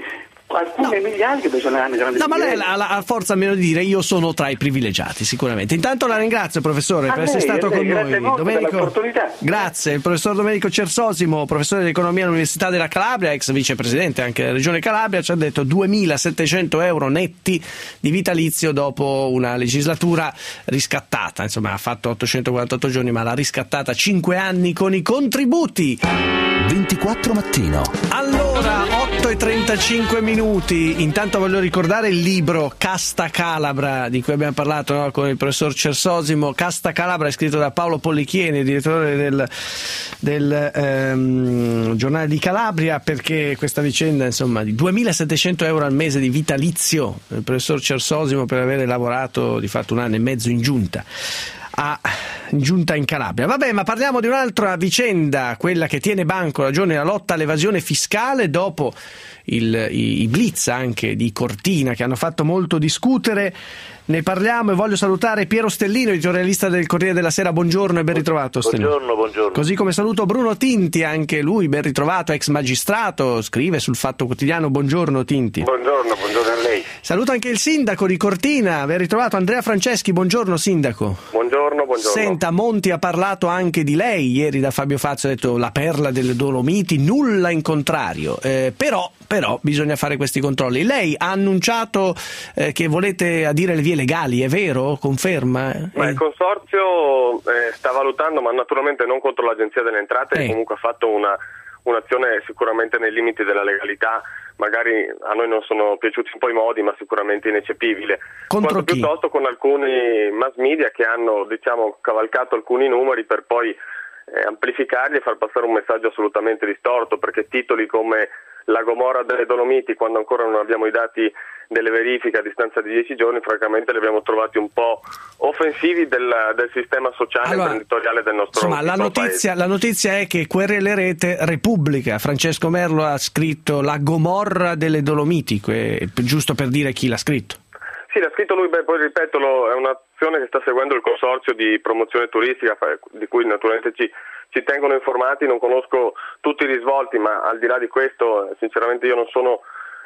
alcune migliaia che bisogna hanno grandi ma lei ha forza almeno di dire io sono tra i privilegiati sicuramente. Intanto la ringrazio professore per essere stato con noi. Grazie. Il professor Domenico Cersosimo, professore di economia all'Università della Calabria, ex vicepresidente anche della Regione Calabria, ci ha detto 2.700 euro netti di vitalizio dopo una legislatura riscattata, insomma ha fatto 848 giorni ma l'ha riscattata 5 anni con i contributi. 24 Mattino. Allora, 8:35 minuti. Intanto voglio ricordare il libro Casta Calabra di cui abbiamo parlato con il professor Cersosimo. Casta Calabra è scritto da Paolo Pollichieni, direttore del giornale di Calabria, perché questa vicenda insomma di 2.700 euro al mese di vitalizio del professor Cersosimo per avere lavorato di fatto 1 anno e mezzo in giunta ha giunta in Calabria. Vabbè, ma parliamo di un'altra vicenda, quella che tiene banco ragione la lotta all'evasione fiscale dopo i blitz anche di Cortina che hanno fatto molto discutere. Ne parliamo e voglio salutare Piero Stellino, editorialista del Corriere della Sera. Buongiorno e ben ritrovato, Stellino. Buongiorno. Così come saluto Bruno Tinti, anche lui ben ritrovato, ex magistrato, scrive sul Fatto Quotidiano. Buongiorno Tinti. Buongiorno a lei. Saluto anche il sindaco di Cortina, ben ritrovato Andrea Franceschi. Buongiorno sindaco. Buongiorno. Senta, Monti ha parlato anche di lei ieri da Fabio Fazio, ha detto la perla delle Dolomiti, nulla in contrario, però bisogna fare questi controlli. Lei ha annunciato che volete adire le vie legali, è vero? Conferma? Ma il consorzio sta valutando, ma naturalmente non contro l'Agenzia delle Entrate, che comunque ha fatto un'azione sicuramente nei limiti della legalità. Magari a noi non sono piaciuti un po' i modi, ma sicuramente ineccepibile. Contro chi? Piuttosto con alcuni mass media che hanno, cavalcato alcuni numeri per poi amplificarli e far passare un messaggio assolutamente distorto, perché titoli come la Gomorra delle Dolomiti, quando ancora non abbiamo i dati delle verifiche a distanza di 10 giorni, francamente li abbiamo trovati un po' offensivi del sistema sociale e imprenditoriale del nostro paese. La notizia è che querelerete Repubblica. Francesco Merlo ha scritto la Gomorra delle Dolomiti, giusto per dire chi l'ha scritto. Sì, l'ha scritto lui, poi ripeto, è un'azione che sta seguendo il consorzio di promozione turistica, di cui naturalmente ci tengono informati. Non conosco tutti i risvolti, ma al di là di questo, sinceramente io non sono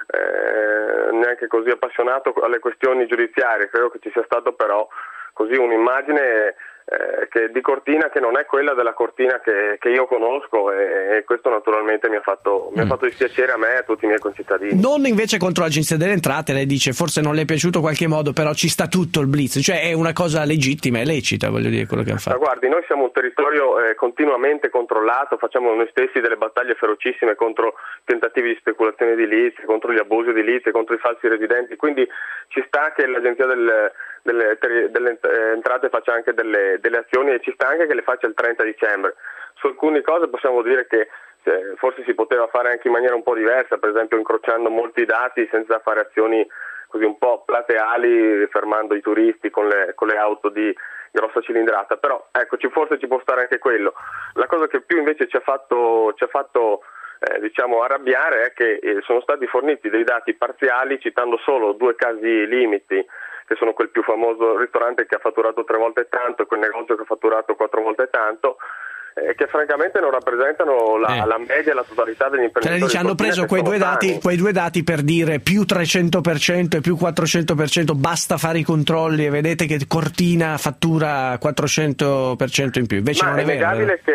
neanche così appassionato alle questioni giudiziarie. Credo che ci sia stato però così un'immagine di Cortina che non è quella della Cortina che io conosco, e questo naturalmente mi ha fatto dispiacere a me e a tutti i miei concittadini. Non invece contro l'Agenzia delle Entrate, lei dice forse non le è piaciuto in qualche modo, però ci sta tutto il blitz, cioè è una cosa legittima, è lecita, voglio dire, quello che hanno fatto. Ma guardi, noi siamo un territorio continuamente controllato, facciamo noi stessi delle battaglie ferocissime contro tentativi di speculazione edilizia, contro gli abusi edilizi, contro i falsi residenti, quindi ci sta che l'Agenzia delle Entrate faccia anche delle azioni, e ci sta anche che le faccia il 30 dicembre. Su alcune cose possiamo dire che forse si poteva fare anche in maniera un po' diversa, per esempio incrociando molti dati senza fare azioni così un po' plateali, fermando i turisti con le auto di grossa cilindrata, però ecco, forse ci può stare anche quello. La cosa che più invece ci ha fatto arrabbiare è che sono stati forniti dei dati parziali, citando solo 2 casi limiti, che sono quel più famoso ristorante che ha fatturato 3 volte tanto e quel negozio che ha fatturato 4 volte tanto, che francamente non rappresentano la media e la totalità degli imprenditori. Cioè, hanno preso quei due dati per dire più 300% e più 400%, basta fare i controlli e vedete che Cortina fattura 400% in più. Invece non è vero. Ma è innegabile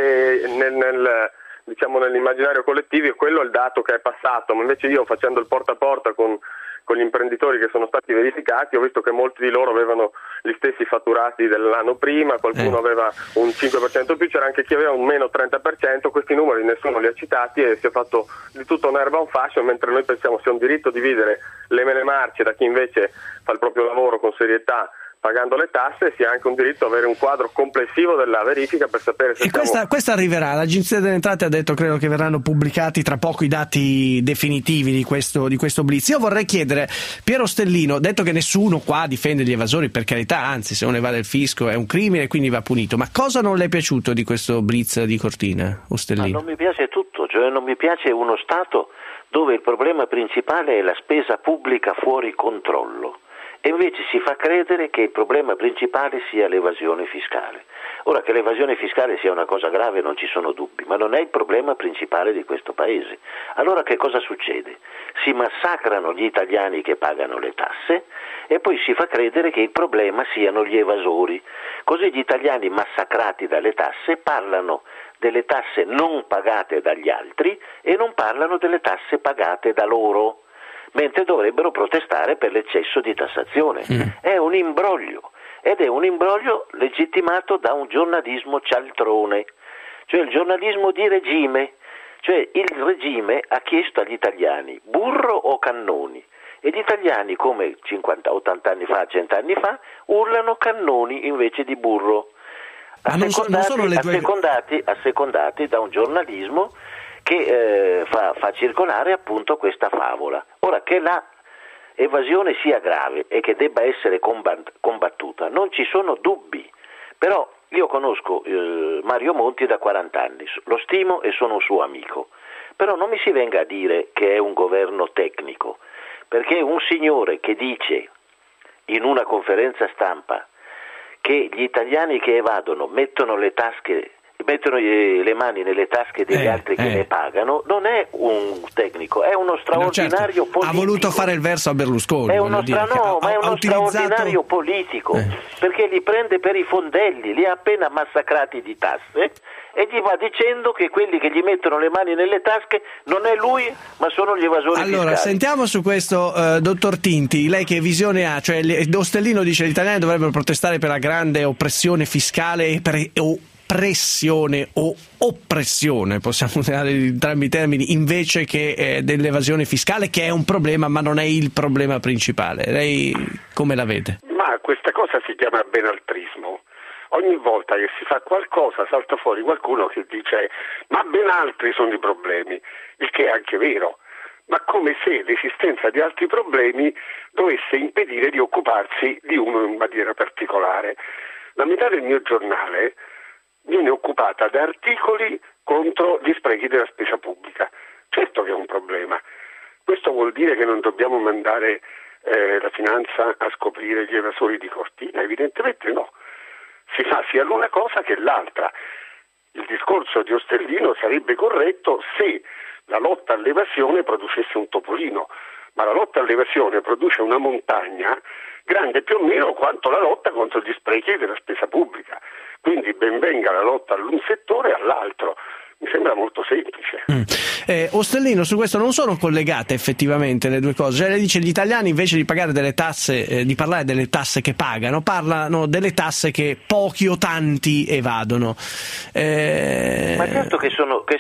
che nell'immaginario collettivo quello è il dato che è passato, ma invece io, facendo il porta a porta con gli imprenditori che sono stati verificati, ho visto che molti di loro avevano gli stessi fatturati dell'anno prima, qualcuno aveva un 5% più, c'era anche chi aveva un meno 30%, questi numeri nessuno li ha citati e si è fatto di tutto un'erba un fascio, mentre noi pensiamo sia un diritto dividere le mele marce da chi invece fa il proprio lavoro con serietà, pagando le tasse, sia anche un diritto avere un quadro complessivo della verifica per sapere se questa arriverà. L'Agenzia delle Entrate ha detto, credo che verranno pubblicati tra poco i dati definitivi di questo blitz. Io vorrei chiedere, Piero Stellino, detto che nessuno qua difende gli evasori, per carità, anzi se uno evade il fisco è un crimine, quindi va punito, ma cosa non le è piaciuto di questo blitz di Cortina, o Stellino? Non mi piace tutto, cioè non mi piace uno Stato dove il problema principale è la spesa pubblica fuori controllo. E invece si fa credere che il problema principale sia l'evasione fiscale. Ora, che l'evasione fiscale sia una cosa grave non ci sono dubbi, ma non è il problema principale di questo Paese. Allora che cosa succede? Si massacrano gli italiani che pagano le tasse e poi si fa credere che il problema siano gli evasori. Così gli italiani massacrati dalle tasse parlano delle tasse non pagate dagli altri e non parlano delle tasse pagate da loro, mentre dovrebbero protestare per l'eccesso di tassazione. È un imbroglio, ed è un imbroglio legittimato da un giornalismo cialtrone, cioè il giornalismo di regime, cioè il regime ha chiesto agli italiani burro o cannoni, e gli italiani, come 50, 80 anni fa, 100 anni fa, urlano cannoni invece di burro, assecondati da un giornalismo che fa circolare appunto questa favola. Ora, che la evasione sia grave e che debba essere combattuta non ci sono dubbi, però io conosco Mario Monti da 40 anni, lo stimo e sono un suo amico, però non mi si venga a dire che è un governo tecnico, perché un signore che dice in una conferenza stampa che gli italiani che evadono mettono le mani nelle tasche degli altri che ne pagano, non è un tecnico, è uno straordinario politico. Ha voluto fare il verso a Berlusconi. È uno straordinario politico, perché li prende per i fondelli, li ha appena massacrati di tasse e gli va dicendo che quelli che gli mettono le mani nelle tasche non è lui, ma sono gli evasori Allora, fiscali. sentiamo su questo, dottor Tinti, lei che visione ha? Cioè, Ostellino dice che gli italiani dovrebbero protestare per la grande oppressione fiscale e pressione o oppressione, possiamo usare entrambi i termini, invece che dell'evasione fiscale, che è un problema ma non è il problema principale. Lei come la vede? Ma questa cosa si chiama benaltrismo. Ogni volta che si fa qualcosa salta fuori qualcuno che dice ma ben altri sono i problemi, il che è anche vero, ma come se l'esistenza di altri problemi dovesse impedire di occuparsi di uno in maniera particolare. La metà del mio giornale viene occupata da articoli contro gli sprechi della spesa pubblica. Certo che è un problema. Questo vuol dire che non dobbiamo mandare la finanza a scoprire gli evasori di Cortina? Evidentemente no. Si fa sia l'una cosa che l'altra. Il discorso di Ostellino sarebbe corretto se la lotta all'evasione producesse un topolino, ma la lotta all'evasione produce una montagna grande più o meno quanto la lotta contro gli sprechi della spesa pubblica. Quindi ben venga la lotta all'un settore e all'altro. Mi sembra molto semplice. Ostellino, su questo non sono collegate effettivamente le due cose. Cioè, lei dice gli italiani invece di pagare delle tasse, di parlare delle tasse che pagano, parlano delle tasse che pochi o tanti evadono. Ma certo che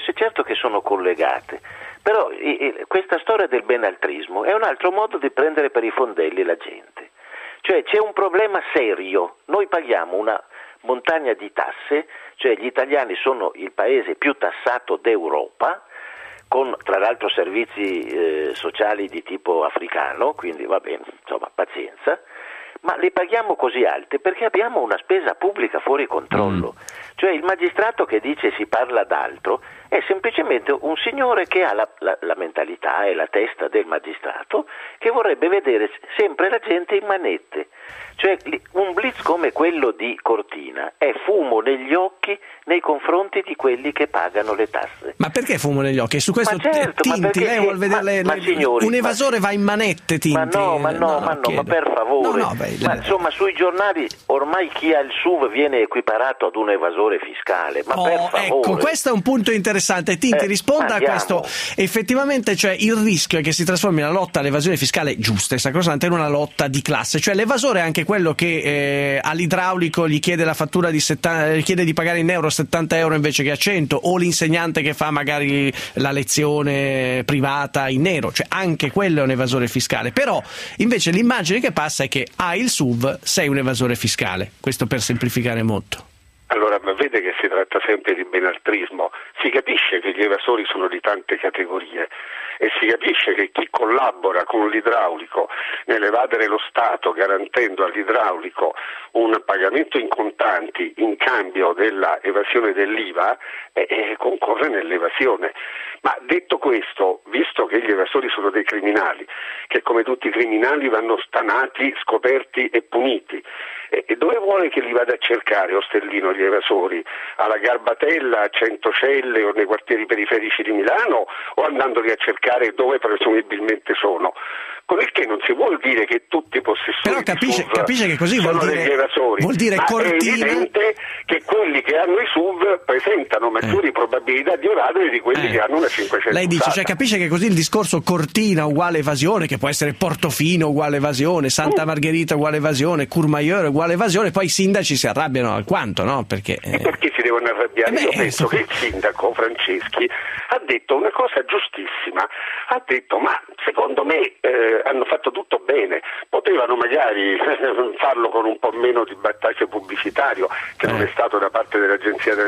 sono collegate. Però questa storia del benaltrismo è un altro modo di prendere per i fondelli la gente. Cioè c'è un problema serio. Noi paghiamo una montagna di tasse, cioè gli italiani sono il paese più tassato d'Europa, con tra l'altro servizi sociali di tipo africano, quindi va bene, insomma, pazienza, ma le paghiamo così alte perché abbiamo una spesa pubblica fuori controllo. Cioè il magistrato che dice si parla d'altro è semplicemente un signore che ha la mentalità e la testa del magistrato, che vorrebbe vedere sempre la gente in manette. Cioè un blitz come quello di Cortina è fumo negli occhi nei confronti di quelli che pagano le tasse. Ma perché fumo negli occhi? Su questo certo, Tinti, lei vuol vedere signori, un evasore va in manette, Tinti? Ma per favore. Insomma, sui giornali ormai chi ha il SUV viene equiparato ad un evasore fiscale. Ma per favore. Ecco, questo è un punto interessante. Tinti, risponda a questo. Effettivamente, cioè, il rischio è che si trasformi la lotta all'evasione fiscale giusta e sacrosanta in una lotta di classe. Cioè l'evasore è anche quello che all'idraulico gli chiede la fattura chiede di pagare in euro 70 euro invece che a 100, o l'insegnante che fa magari la lezione privata in nero, cioè anche quello è un evasore fiscale. Però invece l'immagine che passa è che hai il SUV, sei un evasore fiscale. Questo per semplificare molto. Allora, ma vede che si tratta sempre di benaltrismo. Si capisce che gli evasori sono di tante categorie e si capisce che chi collabora con l'idraulico nell'evadere lo Stato garantendo all'idraulico un pagamento in contanti in cambio della evasione dell'IVA concorre nell'evasione. Ma detto questo, visto che gli evasori sono dei criminali, che come tutti i criminali vanno stanati, scoperti e puniti, e dove vuole che li vada a cercare Ostellino gli evasori? Alla Garbatella, a Centocelle o nei quartieri periferici di Milano, o andandoli a cercare dove presumibilmente sono? Con il che non si vuol dire che tutti i possessori però capisce che così sono vuol degli evasori, dire ma Cortina... è evidente che quelli che hanno i SUV presentano maggiori probabilità di evadere di quelli che hanno una 500. Lei dice, cioè capisce che così il discorso Cortina uguale evasione, che può essere Portofino uguale evasione, Santa Margherita uguale evasione, Courmayeur uguale evasione, poi i sindaci si arrabbiano alquanto, no? Perché si devono arrabbiare? Io penso che il sindaco Franceschi ha detto una cosa giustissima, ha detto ma secondo me hanno fatto tutto bene, potevano magari farlo con un po' meno di battaglio pubblicitario che non è stato da parte dell'Agenzia delle Entrate, ma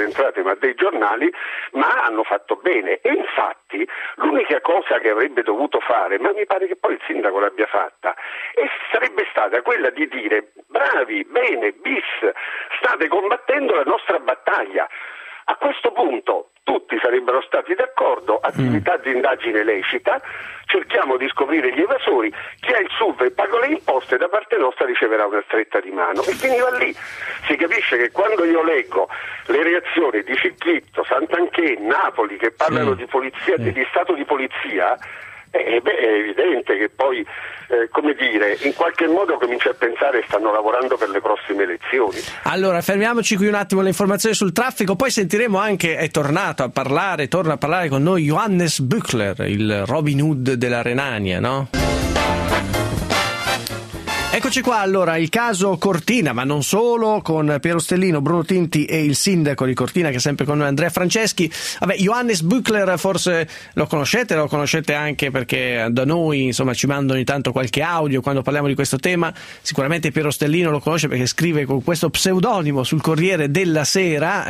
a dei giornali, ma hanno fatto bene. E infatti l'unica cosa che avrebbe dovuto fare, ma mi pare che poi il sindaco l'abbia fatta, e sarebbe stata quella di dire: bravi, bene, bis, state combattendo la nostra battaglia. A questo punto tutti sarebbero stati d'accordo, attività di indagine lecita, cerchiamo di scoprire gli evasori, chi ha il SUV e paga le imposte da parte nostra riceverà una stretta di mano, e finiva lì. Si capisce che quando io leggo le reazioni di Cicchitto, Santanchè, Napoli, che parlano di polizia, di stato di polizia, è evidente che poi, in qualche modo comincia a pensare che stanno lavorando per le prossime elezioni. Allora, fermiamoci qui un attimo, le informazioni sul traffico, poi sentiremo anche, torna a parlare con noi Johannes Buchler, il Robin Hood della Renania, no? Eccoci qua, allora, il caso Cortina, ma non solo, con Piero Stellino, Bruno Tinti e il sindaco di Cortina, che è sempre con noi, Andrea Franceschi. Vabbè, Johannes Buchler forse lo conoscete anche perché da noi, insomma, ci manda ogni tanto qualche audio quando parliamo di questo tema. Sicuramente Piero Stellino lo conosce perché scrive con questo pseudonimo sul Corriere della Sera,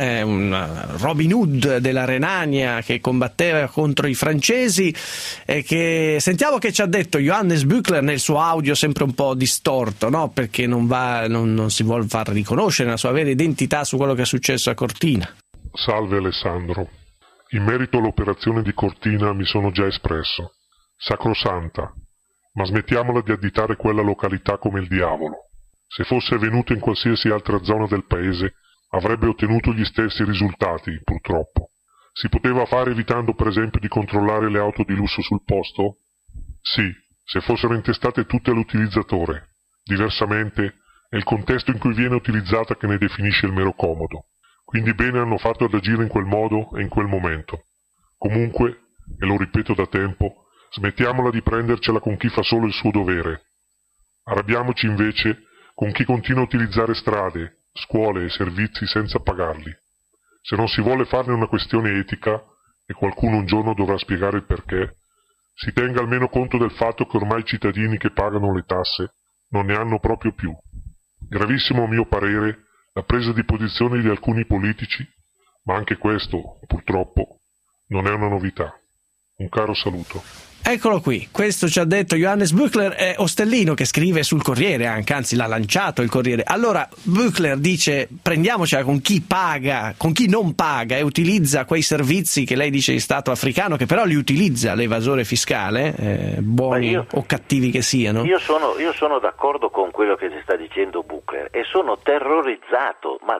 un Robin Hood della Renania che combatteva contro i francesi, e che sentiamo che ci ha detto Johannes Buchler nel suo audio, sempre un po' distorto, no? Perché non si vuole far riconoscere la sua vera identità su quello che è successo a Cortina. Salve Alessandro, in merito all'operazione di Cortina mi sono già espresso. Sacrosanta, ma smettiamola di additare quella località come il diavolo. Se fosse venuto in qualsiasi altra zona del paese avrebbe ottenuto gli stessi risultati, purtroppo. Si poteva fare evitando per esempio di controllare le auto di lusso sul posto? Sì, se fossero intestate tutte all'utilizzatore. Diversamente è il contesto in cui viene utilizzata che ne definisce il mero comodo. Quindi bene hanno fatto ad agire in quel modo e in quel momento. Comunque, e lo ripeto da tempo, smettiamola di prendercela con chi fa solo il suo dovere. Arrabbiamoci invece con chi continua a utilizzare strade, scuole e servizi senza pagarli. Se non si vuole farne una questione etica, e qualcuno un giorno dovrà spiegare il perché, si tenga almeno conto del fatto che ormai i cittadini che pagano le tasse non ne hanno proprio più. Gravissimo a mio parere la presa di posizione di alcuni politici, ma anche questo, purtroppo, non è una novità. Un caro saluto. Eccolo qui, questo ci ha detto Johannes Buchler, è Ostellino che scrive sul Corriere, anzi l'ha lanciato il Corriere. Allora Buchler dice: prendiamocela con chi paga, con chi non paga e utilizza quei servizi che lei dice di Stato africano, che però li utilizza l'evasore fiscale, buoni o cattivi che siano. Io sono d'accordo con quello che ci sta dicendo Buchler e sono terrorizzato, ma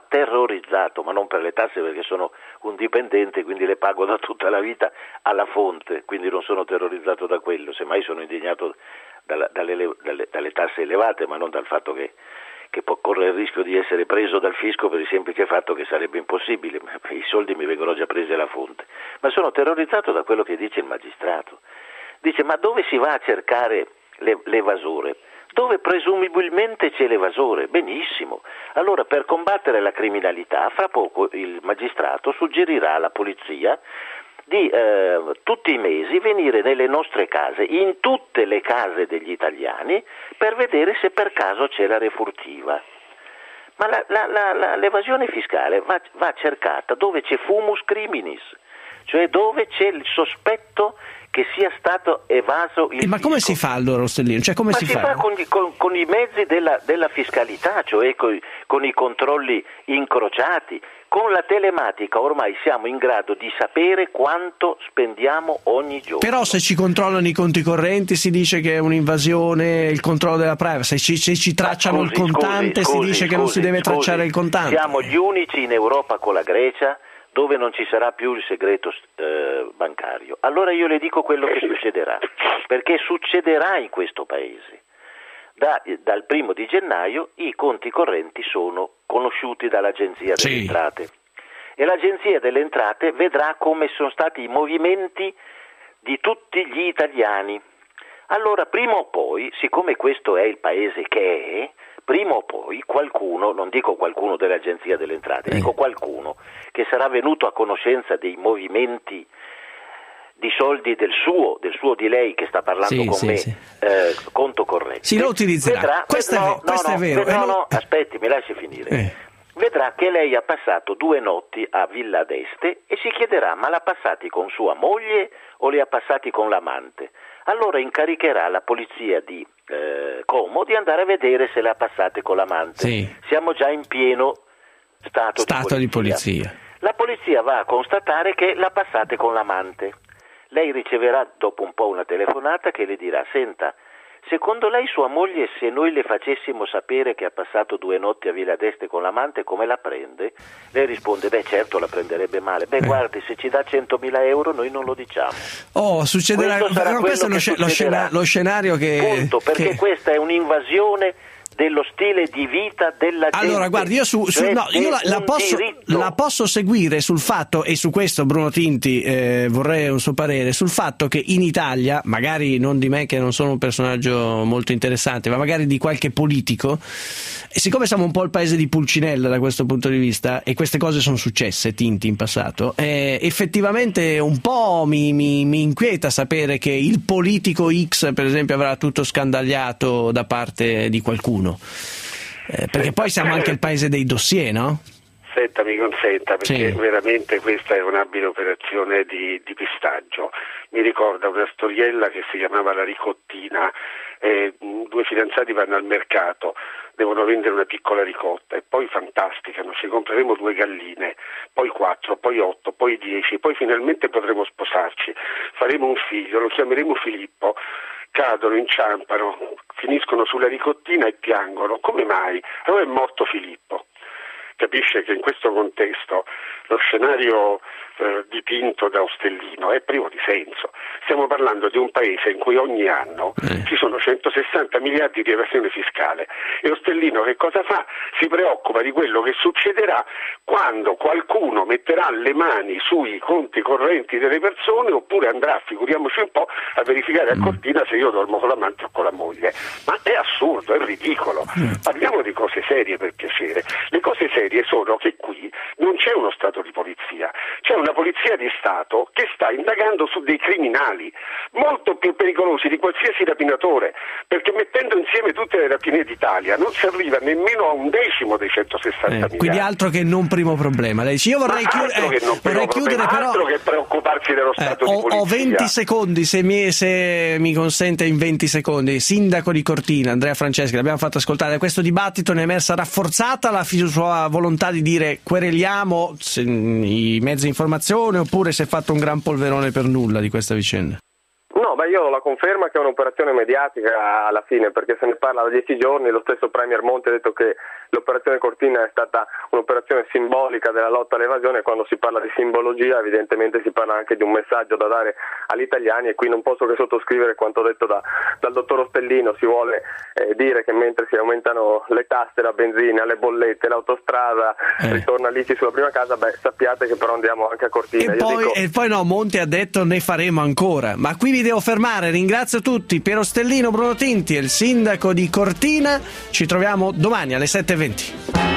non per le tasse, perché sono un dipendente, quindi le pago da tutta la vita alla fonte, quindi non sono terrorizzato da quello, semmai sono indignato dalle tasse elevate, ma non dal fatto che corre il rischio di essere preso dal fisco per il semplice fatto che sarebbe impossibile, i soldi mi vengono già presi alla fonte. Ma sono terrorizzato da quello che dice il magistrato. Dice: ma dove si va a cercare l'evasore? Dove presumibilmente c'è l'evasore. Benissimo. Allora, per combattere la criminalità, fra poco il magistrato suggerirà alla polizia di tutti i mesi venire nelle nostre case, in tutte le case degli italiani, per vedere se per caso c'è la refurtiva. Ma l'evasione fiscale va cercata dove c'è fumus criminis, cioè dove c'è il sospetto che sia stato evaso il ma come fisco. si fa allora, Ostellino? Cioè, come si fa? Con i mezzi della fiscalità, cioè con i controlli incrociati. Con la telematica ormai siamo in grado di sapere quanto spendiamo ogni giorno. Però se ci controllano i conti correnti si dice che è un'invasione, il controllo della privacy. Se ci tracciano il contante si dice che non si deve tracciare il contante. Siamo gli unici in Europa con la Grecia dove non ci sarà più il segreto bancario. Allora io le dico quello che succederà, perché succederà in questo paese. Dal 1 di gennaio i conti correnti sono conosciuti dall'Agenzia delle Entrate e l'Agenzia delle Entrate vedrà come sono stati i movimenti di tutti gli italiani. Allora prima o poi, siccome questo è il paese che è, prima o poi qualcuno, non dico qualcuno dell'Agenzia delle Entrate, dico qualcuno che sarà venuto a conoscenza dei movimenti di soldi del suo di lei che sta parlando con me, conto corrente. Sì, lo utilizzerà. Questo è vero. No, aspetti, mi lasci finire. vedrà che lei ha passato 2 notti a Villa d'Este e si chiederà: ma l'ha passati con sua moglie o li ha passati con l'amante? Allora incaricherà la polizia di Como di andare a vedere se le ha passate con l'amante. Sì. Siamo già in pieno stato di polizia. La polizia va a constatare che l'ha passate con l'amante. Lei riceverà dopo un po' una telefonata che le dirà: senta, secondo lei sua moglie, se noi le facessimo sapere che ha passato 2 notti a Villa d'Este con l'amante, come la prende? Lei risponde: beh, certo, la prenderebbe male. Beh, guardi, se ci dà 100.000 euro noi non lo diciamo. Oh, succederà. Questo è lo scenario che... Punto, perché questa è un'invasione dello stile di vita della gente. Allora, guardi, io la posso seguire sul fatto, e su questo Bruno Tinti vorrei un suo parere, sul fatto che in Italia, magari non di me che non sono un personaggio molto interessante, ma magari di qualche politico, e siccome siamo un po' il paese di Pulcinella da questo punto di vista, e queste cose sono successe, Tinti, in passato, effettivamente un po' mi inquieta sapere che il politico X, per esempio, avrà tutto scandagliato da parte di qualcuno. Perché poi siamo anche il paese dei dossier, no? Senta, mi consenta, perché veramente questa è un'abile operazione di pistaggio. Mi ricorda una storiella che si chiamava La Ricottina. 2 fidanzati vanno al mercato, devono vendere una piccola ricotta e poi fantasticano: ci compreremo 2 galline, poi 4, poi 8, poi 10, poi finalmente potremo sposarci, faremo un figlio, lo chiameremo Filippo. Cadono, inciampano, finiscono sulla ricottina e piangono. Come mai? Allora è morto Filippo. Capisce che in questo contesto lo scenario dipinto da Ostellino è privo di senso. Stiamo parlando di un paese in cui ogni anno ci sono 160 miliardi di evasione fiscale, e Ostellino che cosa fa? Si preoccupa di quello che succederà quando qualcuno metterà le mani sui conti correnti delle persone, oppure andrà, figuriamoci un po', a verificare a Cortina se io dormo con l'amante o con la moglie. Ma è assurdo, è ridicolo. Parliamo di cose serie, per piacere. Le cose serie sono che qui non c'è uno Stato di polizia, c'è una polizia di Stato che sta indagando su dei criminali molto più pericolosi di qualsiasi rapinatore, perché mettendo insieme tutte le rapine d'Italia non si arriva nemmeno a 1/10 dei 160 miliardi. Quindi altro che non primo problema. Lei dice: io vorrei chiudere, però altro che preoccuparsi dello Stato di polizia. Ho 20 secondi, se mi consente, in 20 secondi. Sindaco di Cortina, Andrea Franceschi, l'abbiamo fatto ascoltare. Da questo dibattito ne è emersa rafforzata la sua volontà di dire: quereliamo i mezzi di informazione, oppure si è fatto un gran polverone per nulla di questa vicenda? No, io ho la conferma che è un'operazione mediatica alla fine, perché se ne parla da 10 giorni. Lo stesso Premier Monti ha detto che l'operazione Cortina è stata un'operazione simbolica della lotta all'evasione, e quando si parla di simbologia evidentemente si parla anche di un messaggio da dare agli italiani, e qui non posso che sottoscrivere quanto detto dal dottor Ostellino. Si vuole dire che mentre si aumentano le tasse, la benzina, le bollette, l'autostrada, ritorna l'ICI sulla prima casa, sappiate che però andiamo anche a Cortina. E poi no, Monti ha detto: ne faremo ancora. Ma qui vi devo fermare, ringrazio tutti. Piero Ostellino, Bruno Tinti e il sindaco di Cortina. Ci troviamo domani alle 7:20.